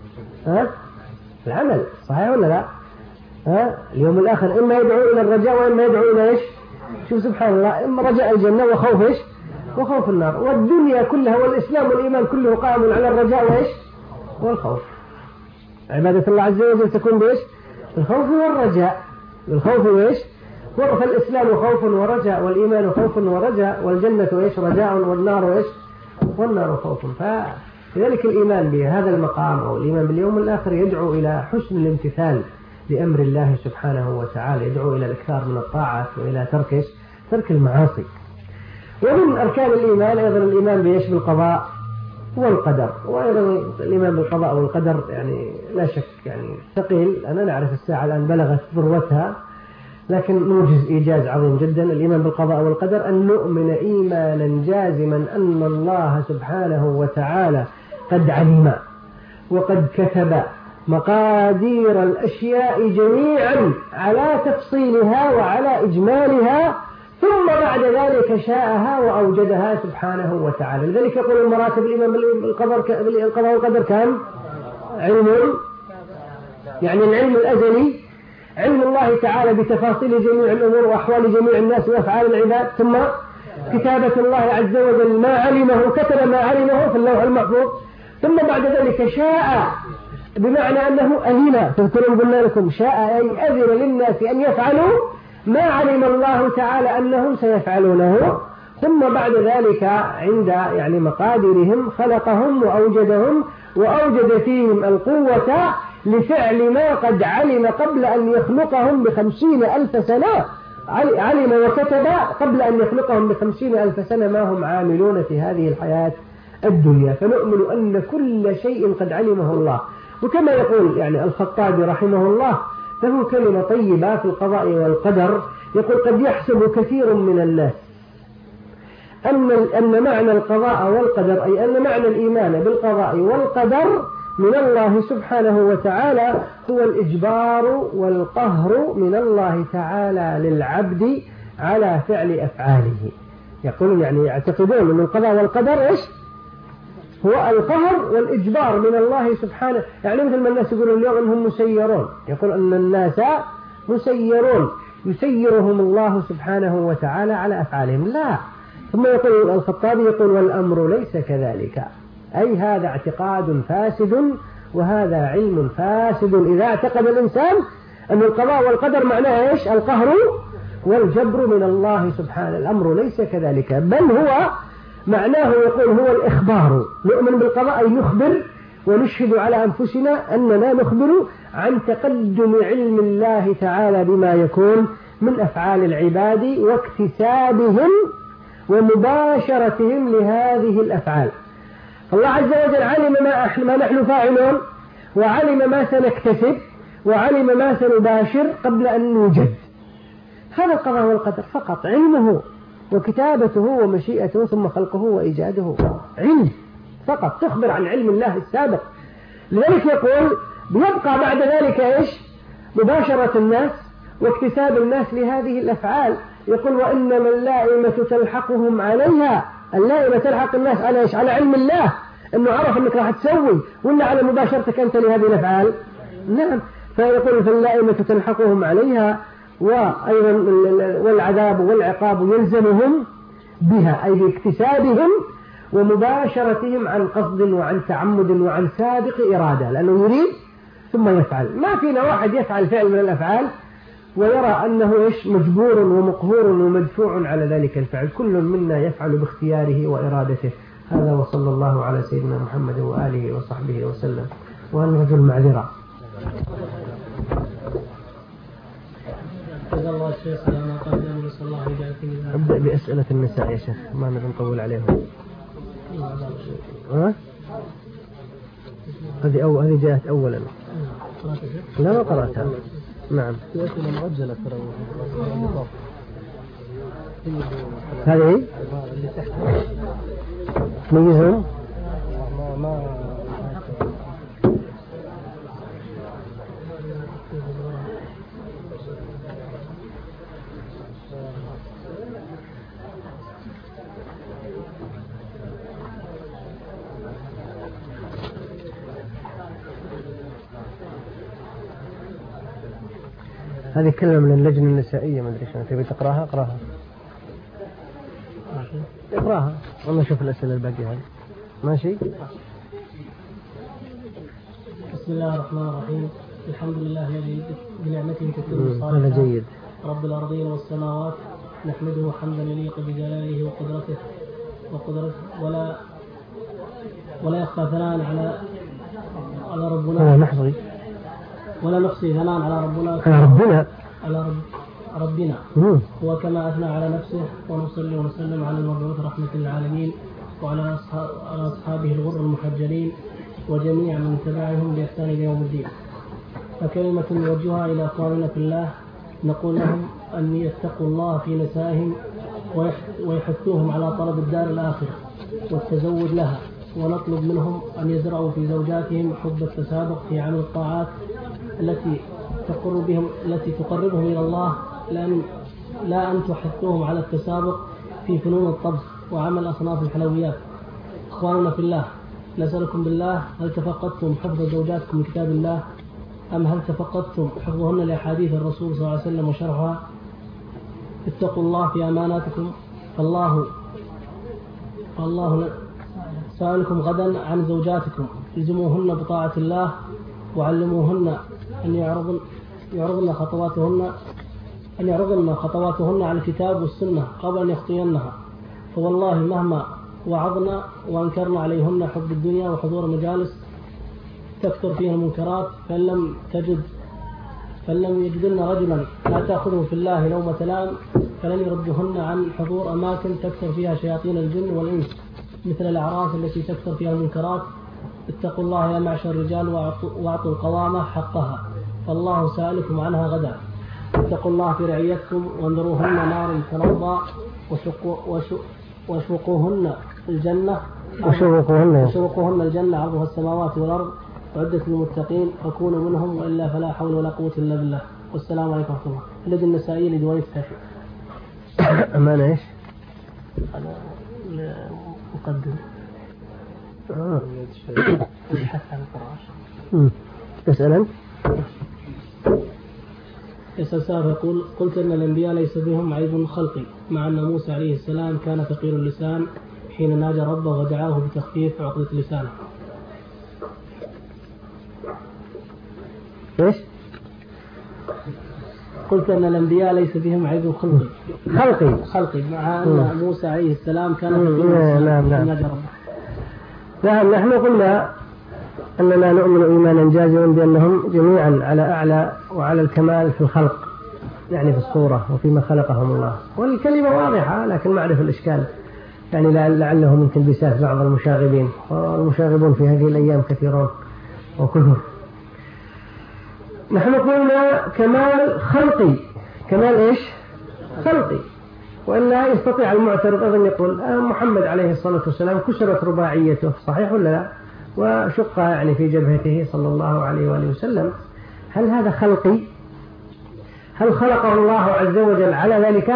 العمل، صحيح ولا لا؟ اليوم الآخر إما يدعو إلى الرجاء وإما يدعو إلى إيش؟ شوف سبحان الله، إما رجاء الجنة وخوف إيش؟ وخوف النار. والدنيا كلها والإسلام والإيمان كله قائم على الرجاء وإيش؟ والخوف. عبادة الله عز وجل تكون بإيش؟ الخوف والرجاء. الخوف وإيش؟ فالإسلام خوف ورجاء، والإيمان خوف ورجاء، والجنة إيش؟ رجاء، والنار إيش؟ والنار خوف. فلذلك الإيمان بهذا المقام أو الإيمان باليوم الآخر يدعو إلى حسن الامتثال لأمر الله سبحانه وتعالى، يدعو إلى الإكثار من الطاعات وإلى ترك المعاصي. ومن أركان الإيمان أيضا الإيمان بإيش؟ بالقضاء والقدر. وأيضا الإيمان بالقضاء والقدر يعني لا شك يعني ثقيل. أنا نعرف الساعة الآن بلغت ذروتها، لكن نوجز إيجاز عظيم جدا. الإيمان بالقضاء والقدر أن نؤمن إيمانا جازما أن الله سبحانه وتعالى قد علم وقد كتب مقادير الأشياء جميعا على تفصيلها وعلى إجمالها، ثم بعد ذلك شاءها وأوجدها سبحانه وتعالى. لذلك يقول المراتب الإيمان بالقضاء والقدر كان علم، يعني العلم الأزلي، علم الله تعالى بتفاصيل جميع الأمور وأحوال جميع الناس وأفعال العباد، ثم كتابة الله عز وجل ما علمه، كتب ما علمه في اللوح المحفوظ، ثم بعد ذلك شاء، بمعنى أنه أذن. تذكرون قلنا لكم شاء أي أذن للناس أن يفعلوا ما علم الله تعالى أنهم سيفعلونه، ثم بعد ذلك عند يعني مقاديرهم خلقهم وأوجدهم، وأوجد فيهم القوة لفعل ما قد علم قبل أن يخلقهم ب50,000 سنة. علم وكتب قبل أن يخلقهم ب50,000 سنة ما هم عاملون في هذه الحياة الدنيا. فنؤمن أن كل شيء قد علمه الله. وكما يقول يعني الخطابي رحمه الله له كلمة طيبة في القضاء والقدر، يقول قد يحسب كثير من الناس أن معنى القضاء والقدر، أي أن معنى الإيمان بالقضاء والقدر من الله سبحانه وتعالى هو الإجبار والقهر من الله تعالى للعبد على فعل أفعاله. يقولون يعني يعتقدون أن القضاء والقدر إيش؟ هو القهر والإجبار من الله سبحانه. يعني مثل ما الناس يقولون اليوم أنهم مسيرون، يقول أن الناس مسيرون، يسيرهم الله سبحانه وتعالى على أفعالهم. لا. ثم يقول الخطابي يقول والأمر ليس كذلك، أي هذا اعتقاد فاسد وهذا علم فاسد. إذا اعتقد الإنسان أن القضاء والقدر معناه إيش؟ القهر والجبر من الله سبحانه. الأمر ليس كذلك، بل هو معناه يقول هو الإخبار. نؤمن بالقضاء أي نخبر ونشهد على أنفسنا أننا نخبر عن تقدم علم الله تعالى بما يكون من أفعال العباد واكتسابهم ومباشرتهم لهذه الأفعال. الله عز وجل علم ما نحن فاعلون، وعلم ما سنكتسب، وعلم ما سنباشر قبل أن نوجد. هذا القضاء والقدر فقط علمه. وكتابته ومشيئته ثم خلقه وإيجاده علم فقط، تخبر عن علم الله السابق. لذلك يقول بيبقى بعد ذلك إيش؟ مباشرة الناس واكتساب الناس لهذه الأفعال. يقول وإنما اللائمة تلحقهم عليها، اللائمة تلحق الناس على إيش؟ على علم الله، إنه عرف إنك راح تسوي، ولا على مباشرتك أنت لهذه الأفعال؟ نعم. فيقول فاللائمة تلحقهم عليها، وأيضا والعذاب والعقاب يلزمهم بها، أي باكتسابهم ومباشرتهم عن قصد وعن تعمد وعن سابق إرادة، لأنه يريد ثم يفعل. ما فينا واحد يفعل فعل من الأفعال ويرى أنه إيش؟ مجبور ومقهور ومدفوع على ذلك الفعل. كل منا يفعل باختياره وإرادته. هذا وصلى الله على سيدنا محمد وآله وصحبه وسلم. وأن رجل معذرة. أبدأ بأسئلة النساء يا شيخ، ما نبي نطول عليهم. هذه جاءت أولا. لا ما قرأتها. نعم. هذه تميزهم. هذه كلمة من اللجنة النسائية، ما أدري شنو. تبي تقراها؟ اقراها. اقراها والله. شوف الأسئلة الباقية هذه. ماشي. بسم الله الرحمن الرحيم. الحمد لله الذي بنعمته تتم الصالحات. هذا جيد. رب الأرضين والسماوات، نحمده حمدا يليق بجلاله وقدرته ولا يخفى ثناء على ربنا. ولا نحصي ثناء على ربنا هو كما أثنى على نفسه. ونصلي ونسلم على المبعوث رحمة للعالمين وعلى أصحابه الغر المحجلين وجميع من تبعهم بإحسان إلى يوم الدين. فكلمة نوجهها إلى أخواننا في الله، نقول لهم أن يتقوا الله في نسائهم ويحثوهم على طلب الدار الآخرة والتزود لها، ونطلب منهم أن يزرعوا في زوجاتهم حب التسابق في عمل الطاعات التي تقربهم إلى الله، لا أن تحثوهم على التسابق في فنون الطبخ وعمل أصناف الحلويات. أخواننا في الله، نسألكم بالله، هل تفقدتم حفظ زوجاتكم من كتاب الله، أم هل تفقدتم حفظهن لأحاديث الرسول صلى الله عليه وسلم وشرحها؟ اتقوا الله في أماناتكم، فالله سألكم غدا عن زوجاتكم، الزموهن بطاعة الله، وعلموهن أن يعرضن خطواتهن على الكتاب والسنة قبل أن يخطينها. فوالله مهما وعظنا وأنكرنا عليهن حب الدنيا وحضور مجالس تكثر فيها المنكرات، فلم يجدن رجلا لا تأخذه في الله لومة لام، فلن يردهن عن حضور أماكن تكثر فيها شياطين الجن والإنس مثل الأعراس التي تكثر فيها المنكرات. اتقوا الله يا معشر الرجال واعطوا القوامة حقها، فالله سائلكم عنها غدا. اتقوا الله في رعيتكم وانذروهن نار تلظى وشوقوهن الجنة عرضها السماوات والأرض وعدت للمتقين، فكونوا منهم، وإلا فلا حول ولا قوة إلا بالله. والسلام عليكم ورحمة الله. الذي النسائي لديوان التافه. أمانة إيش؟ هذا مقدم. الحث عن الفراش. تسأل يسأل سائل يقول: قلت أن الأنبياء ليس بهم عيب خلقي، مع أن موسى عليه السلام كان ثقيل اللسان حين ناجى ربه ودعاه بتخفيف عقدة لسانه. إيش؟ قلت أن الأنبياء ليس بهم عيب خلقي مع أن موسى عليه السلام كان ثقيل اللسان حين ناجى ربه. نعم، نحن قلنا أننا نؤمن إيمانا جازما بأنهم جميعا على أعلى وعلى الكمال في الخلق، يعني في الصورة وفيما خلقهم الله. والكلمة واضحة، لكن معرفة الإشكال يعني لعله من تلبيسات بعض المشاغبين، والمشاغبون في هذه الأيام كثيرون وكثر. نحن قلنا كمال خلقي. كمال إيش؟ خلقي. وإلا يستطيع المعترض أيضا يقول محمد عليه الصلاة والسلام كسرت رباعيته، صحيح ولا لا؟ وشق يعني في جبهته صلى الله عليه وآله وسلم. هل هذا خلقي؟ هل خلقه الله عز وجل على ذلك؟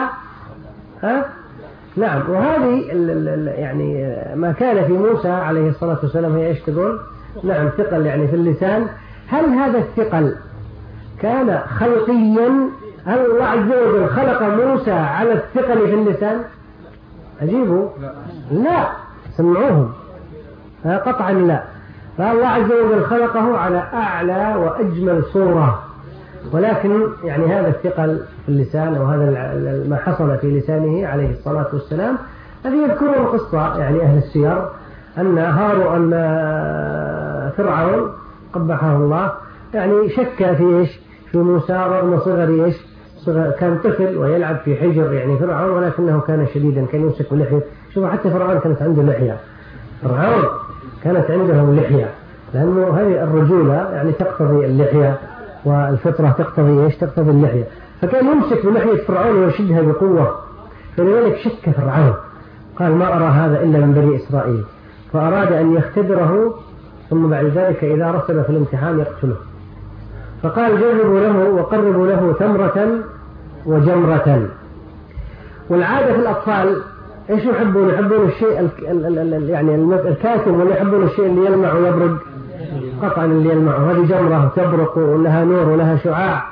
نعم. وهذه يعني ما كان في موسى عليه الصلاة والسلام هي ايش تقول؟ نعم ثقل يعني في اللسان. هل هذا الثقل كان خلقيا؟ هل الله عز وجل خلق موسى على الثقل في اللسان؟ أجيبوا لا سمعوهم قطعا لا. فالله عز وجل خلقه على أعلى وأجمل صورة، ولكن يعني هذا الثقل في اللسان أو هذا ما حصل في لسانه عليه الصلاة والسلام الذي يذكرون القصة يعني أهل السير أن فرعون قبحه الله يعني شك في إيش؟ في موسى رغم صغر إيش؟ كان طفل ويلعب في حجر يعني فرعون، ولكنه كان شديدا، كان يمسك بلحية. شوفوا حتى فرعون كانت عنده لحية، فرعون كانت عنده لحية، لأنه هذه الرجولة يعني تقتضي اللحية، والفطرة تقتضي إيش؟ تقتضي اللحية. فكان يمسك بلحية فرعون ويشدها بقوة، فلذلك شك فرعون قال ما أرى هذا إلا من بني إسرائيل، فأراد أن يختبره، ثم بعد ذلك إذا رسب في الامتحان يقتله. فقال جربوا له وقربوا له تمرة وجمرة. والعادة في الأطفال إيش يحبون؟ يحبون الشيء يعني الكاتم، ولا يحبون الشيء اللي يلمع ويبرق؟ قطعا اللي يلمع، هذه جمرة تبرق ولها نور ولها شعاع.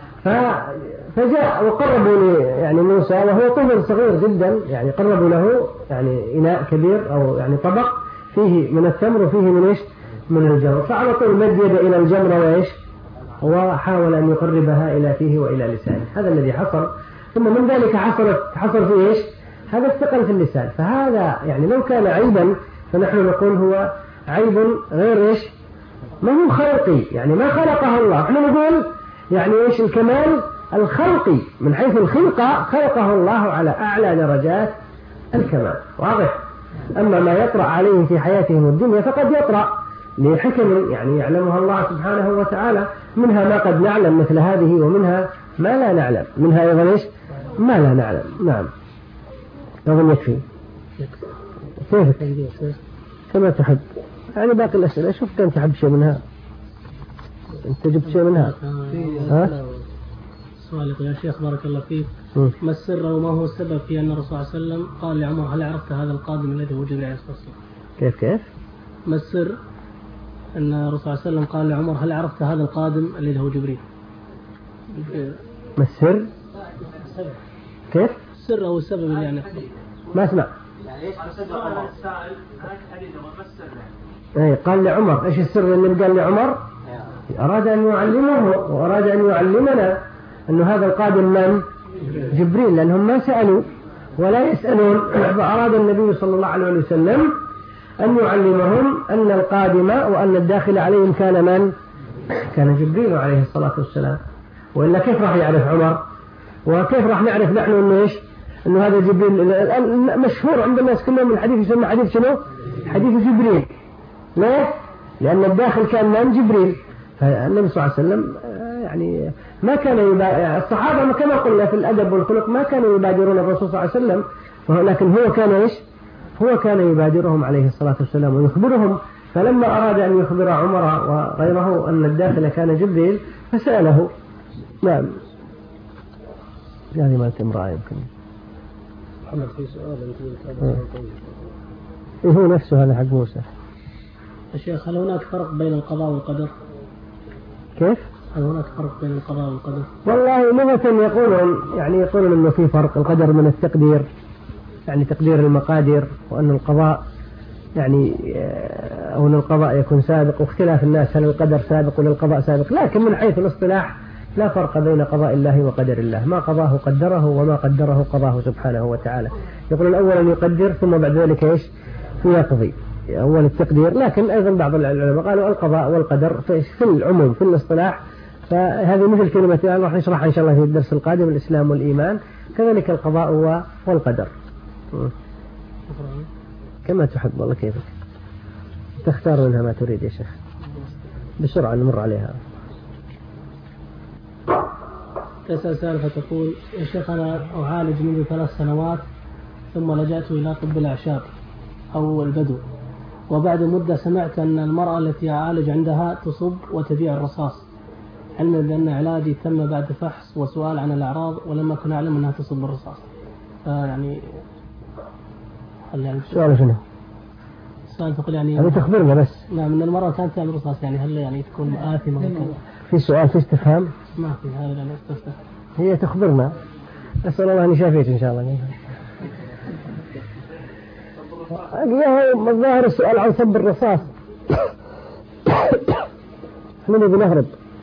فجاء وقربوا يعني موسى وهو طفل صغير جدا، يعني قربوا له يعني إناء كبير أو يعني طبق فيه من التمر وفيه من إيش؟ من الجمر. فعلى طول مد يده إلى الجمرة وإيش؟ وحاول أن يقربها إلى فيه وإلى لسانه. هذا الذي حصل. ثم من ذلك حصل فيه إيش؟ هذا الثقل في اللسان. فهذا يعني لو كان عيبا فنحن نقول هو عيب غير إيش؟ ما هو خلقي، يعني ما خلقه الله. نحن نقول يعني إيش؟ الكمال الخلقي من حيث الخلقة خلقه الله على أعلى درجات الكمال، واضح. أما ما يطرأ عليه في حياتهم الدنيا فقد يطرأ لحكم يعني يعلمها الله سبحانه وتعالى، منها ما قد نعلم مثل هذه، ومنها ما لا نعلم، منها أيضا إيش؟ ما لا نعلم. نعم أظن يكفي. كيفك؟ كما تحب يعني باقي الأسئلة شوف كم تحب شيء منها. أنت جبت شيء منها؟ سؤالك يا شيخ بارك الله فيك، ما السر وما هو السبب في أن الرسول صلى الله عليه وسلم قال لعمر هل عرفت هذا القادم الذي هو جبريل عليه الصلاة والسلام؟ كيف؟ ما السر أن الرسول صلى الله عليه وسلم قال لعمر هل عرفت هذا القادم الذي هو جبريل؟ ما السر؟ كيف؟ السر أو السبب يعني ما أسمع. قال لعمر إيش السر اللي قال لعمر؟ أراد أن يعلمه وأراد أن يعلمنا أن هذا القادم من؟ جبريل، لأنهم ما سألوا ولا يسألون. فأراد النبي صلى الله عليه وسلم أن يعلمهم أن القادم وأن الداخل عليهم كان من؟ كان جبريل عليه الصلاة والسلام. وإلا كيف راح يعرف عمر؟ وكيف راح نعرف نحن أنه إيش؟ أنه هذا جبريل. الآن مشهور عند الناس كلهم الحديث يسمى حديث شنو؟ حديث جبريل. ليه؟ لأن الداخل كان من؟ جبريل. فالنبي صلى الله عليه وسلم يعني ما كان الصحابة كما قلنا في الأدب والخلق ما كانوا يبادرون الرسول صلى الله عليه وسلم، لكن هو كان إيش؟ هو كان يبادرهم عليه الصلاة والسلام ويخبرهم. فلما أراد أن يخبر عمر وغيره أن الداخل كان جبريل فسأله. نعم يعني ما تمرأ يمكن محمد في سؤال هو نفسه هذا حق موسى. يا شيخ هل هناك فرق بين القضاء والقدر؟ كيف؟ هل هناك فرق بين القضاء والقدر؟ والله لغة يقولون إنه في فرق. القدر من التقدير، يعني تقدير المقادير، وأن القضاء يعني أو أن القضاء يكون سابق، واختلاف الناس هل القدر سابق ولا القضاء سابق. لكن من حيث الاصطلاح لا فرق بين قضاء الله وقدر الله. ما قضاه قدره، وما قدره قضاه سبحانه وتعالى. يقولون أولا يقدر ثم بعد ذلك إيش؟ يقضي. أول التقدير. لكن أيضا بعض العلماء قالوا القضاء والقدر في العموم في الاصطلاح. فهذه مثل كلمة راح نشرحها إن شاء الله في الدرس القادم، الإسلام والإيمان، كذلك القضاء والقدر. كما تحب والله كيفك، تختار منها ما تريد يا شيخ. بسرعة نمر عليها. تسأل سالفة فتقول يا شيخ أنا أعالج منذ 3 سنوات ثم لجأت إلى طب الأعشاب أو البدو، وبعد مدة سمعت أن المرأة التي أعالج عندها تصب وتبيع الرصاص، علما بأن علاجي تم بعد فحص وسؤال عن الأعراض ولم أكن أعلم أنها تصب الرصاص. يعني السؤال شنو؟ السؤال تقول يعني هذه تخبرنا بس. نعم أن المرأة كانت تعمل رصاص، يعني هل يعني تكون آثمة وكذا؟ في سؤال في استفهام؟ ما في هذا يعني استفسر. هي تخبرنا. أسأل الله أن يشافيك إن شاء الله. الظاهر السؤال عن صب الرصاص. من يبي نهرب؟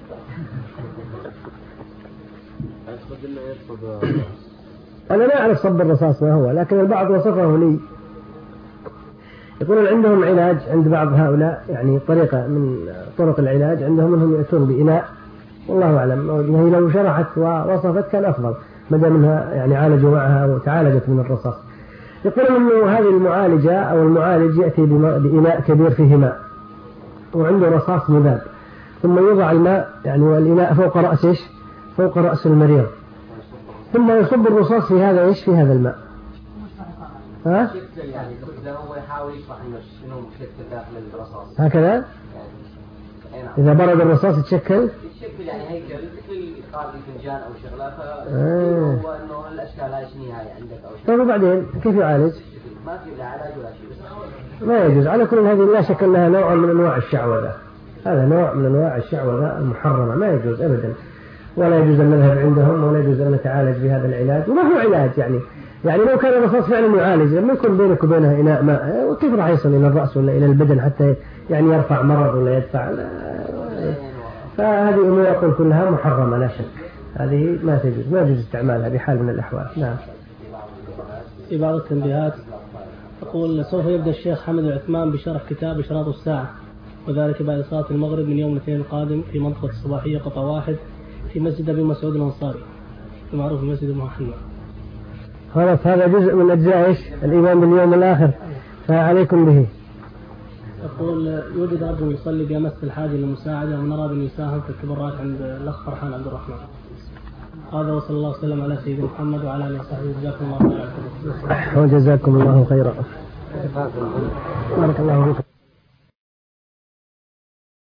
أنا لا أعرف صب الرصاص ما هو، لكن البعض وصفه لي. يقولون عندهم علاج عند بعض هؤلاء، يعني طريقة من طرق العلاج عندهم أنهم يأتون بإناء، والله أعلم هي لو شرحت ووصفت كان أفضل ما دام أنها يعني عالجوا معها وتعالجت من الرصاص. يقولون أنه هذه المعالجة أو المعالج يأتي بإناء كبير فيه ماء وعنده رصاص مذاب، ثم يوضع الماء يعني والإناء فوق رأس إيش؟ فوق رأس المريض، ثم يصب الرصاص في هذا إيش؟ في هذا الماء. ها؟ يعني هو يحاول يشرح إنه شنو مشكلة داخل الرصاص. هكذا؟ إذا برد الرصاص يتشكل يعني هيكل مثل إدخال الفنجان أو شغلة، فهو إنه الأشكال هاي شنو هاي عندك أو شيء. طيب وبعدين كيف يعالج؟ ما في لا علاج ولا شيء، بس ما يجوز. على كل هذه لا شك أنها نوع من أنواع الشعوذة، هذا نوع من أنواع الشعوذة المحرمة، ما يجوز أبدا، ولا يجوز أن نذهب عندهم ولا يجوز أن نتعالج بهذا العلاج. وما هو علاج يعني لو كان الرصاص فعلا يعالج لما يكون بينك وبينها إناء ماء، وكيف راح يصل إلى الرأس ولا إلى البدن حتى يعني يرفع مرض ولا يدفع؟ فهذه أمور أقول كلها محرمة لا شك، هذه ما تجوز، ما يجوز استعمالها بحال من الأحوال. نعم. في بعض التنبيهات أقول سوف يبدأ الشيخ حمد العثمان بشرح كتاب إشراط الساعة، وذلك بعد صلاة المغرب من يوم الاثنين القادم في منطقة الصباحية قطعة 1 في مسجد أبي مسعود الأنصاري المعروف بمسجد محمد. خلاص هذا جزء من أجزاء إيش؟ الإيمان باليوم الآخر، فعليكم به. أقول يوجد رجل يصلي بأمس الحاجة للمساعدة ونرى بأن يساهم في التبرعات عند الأخ فرحان عبد الرحمن. هذا وصلى الله وسلم على سيدنا محمد وعلى آله وصحبه. جزاكم الله خيرا. وجزاكم الله خيرا. بارك الله فيكم.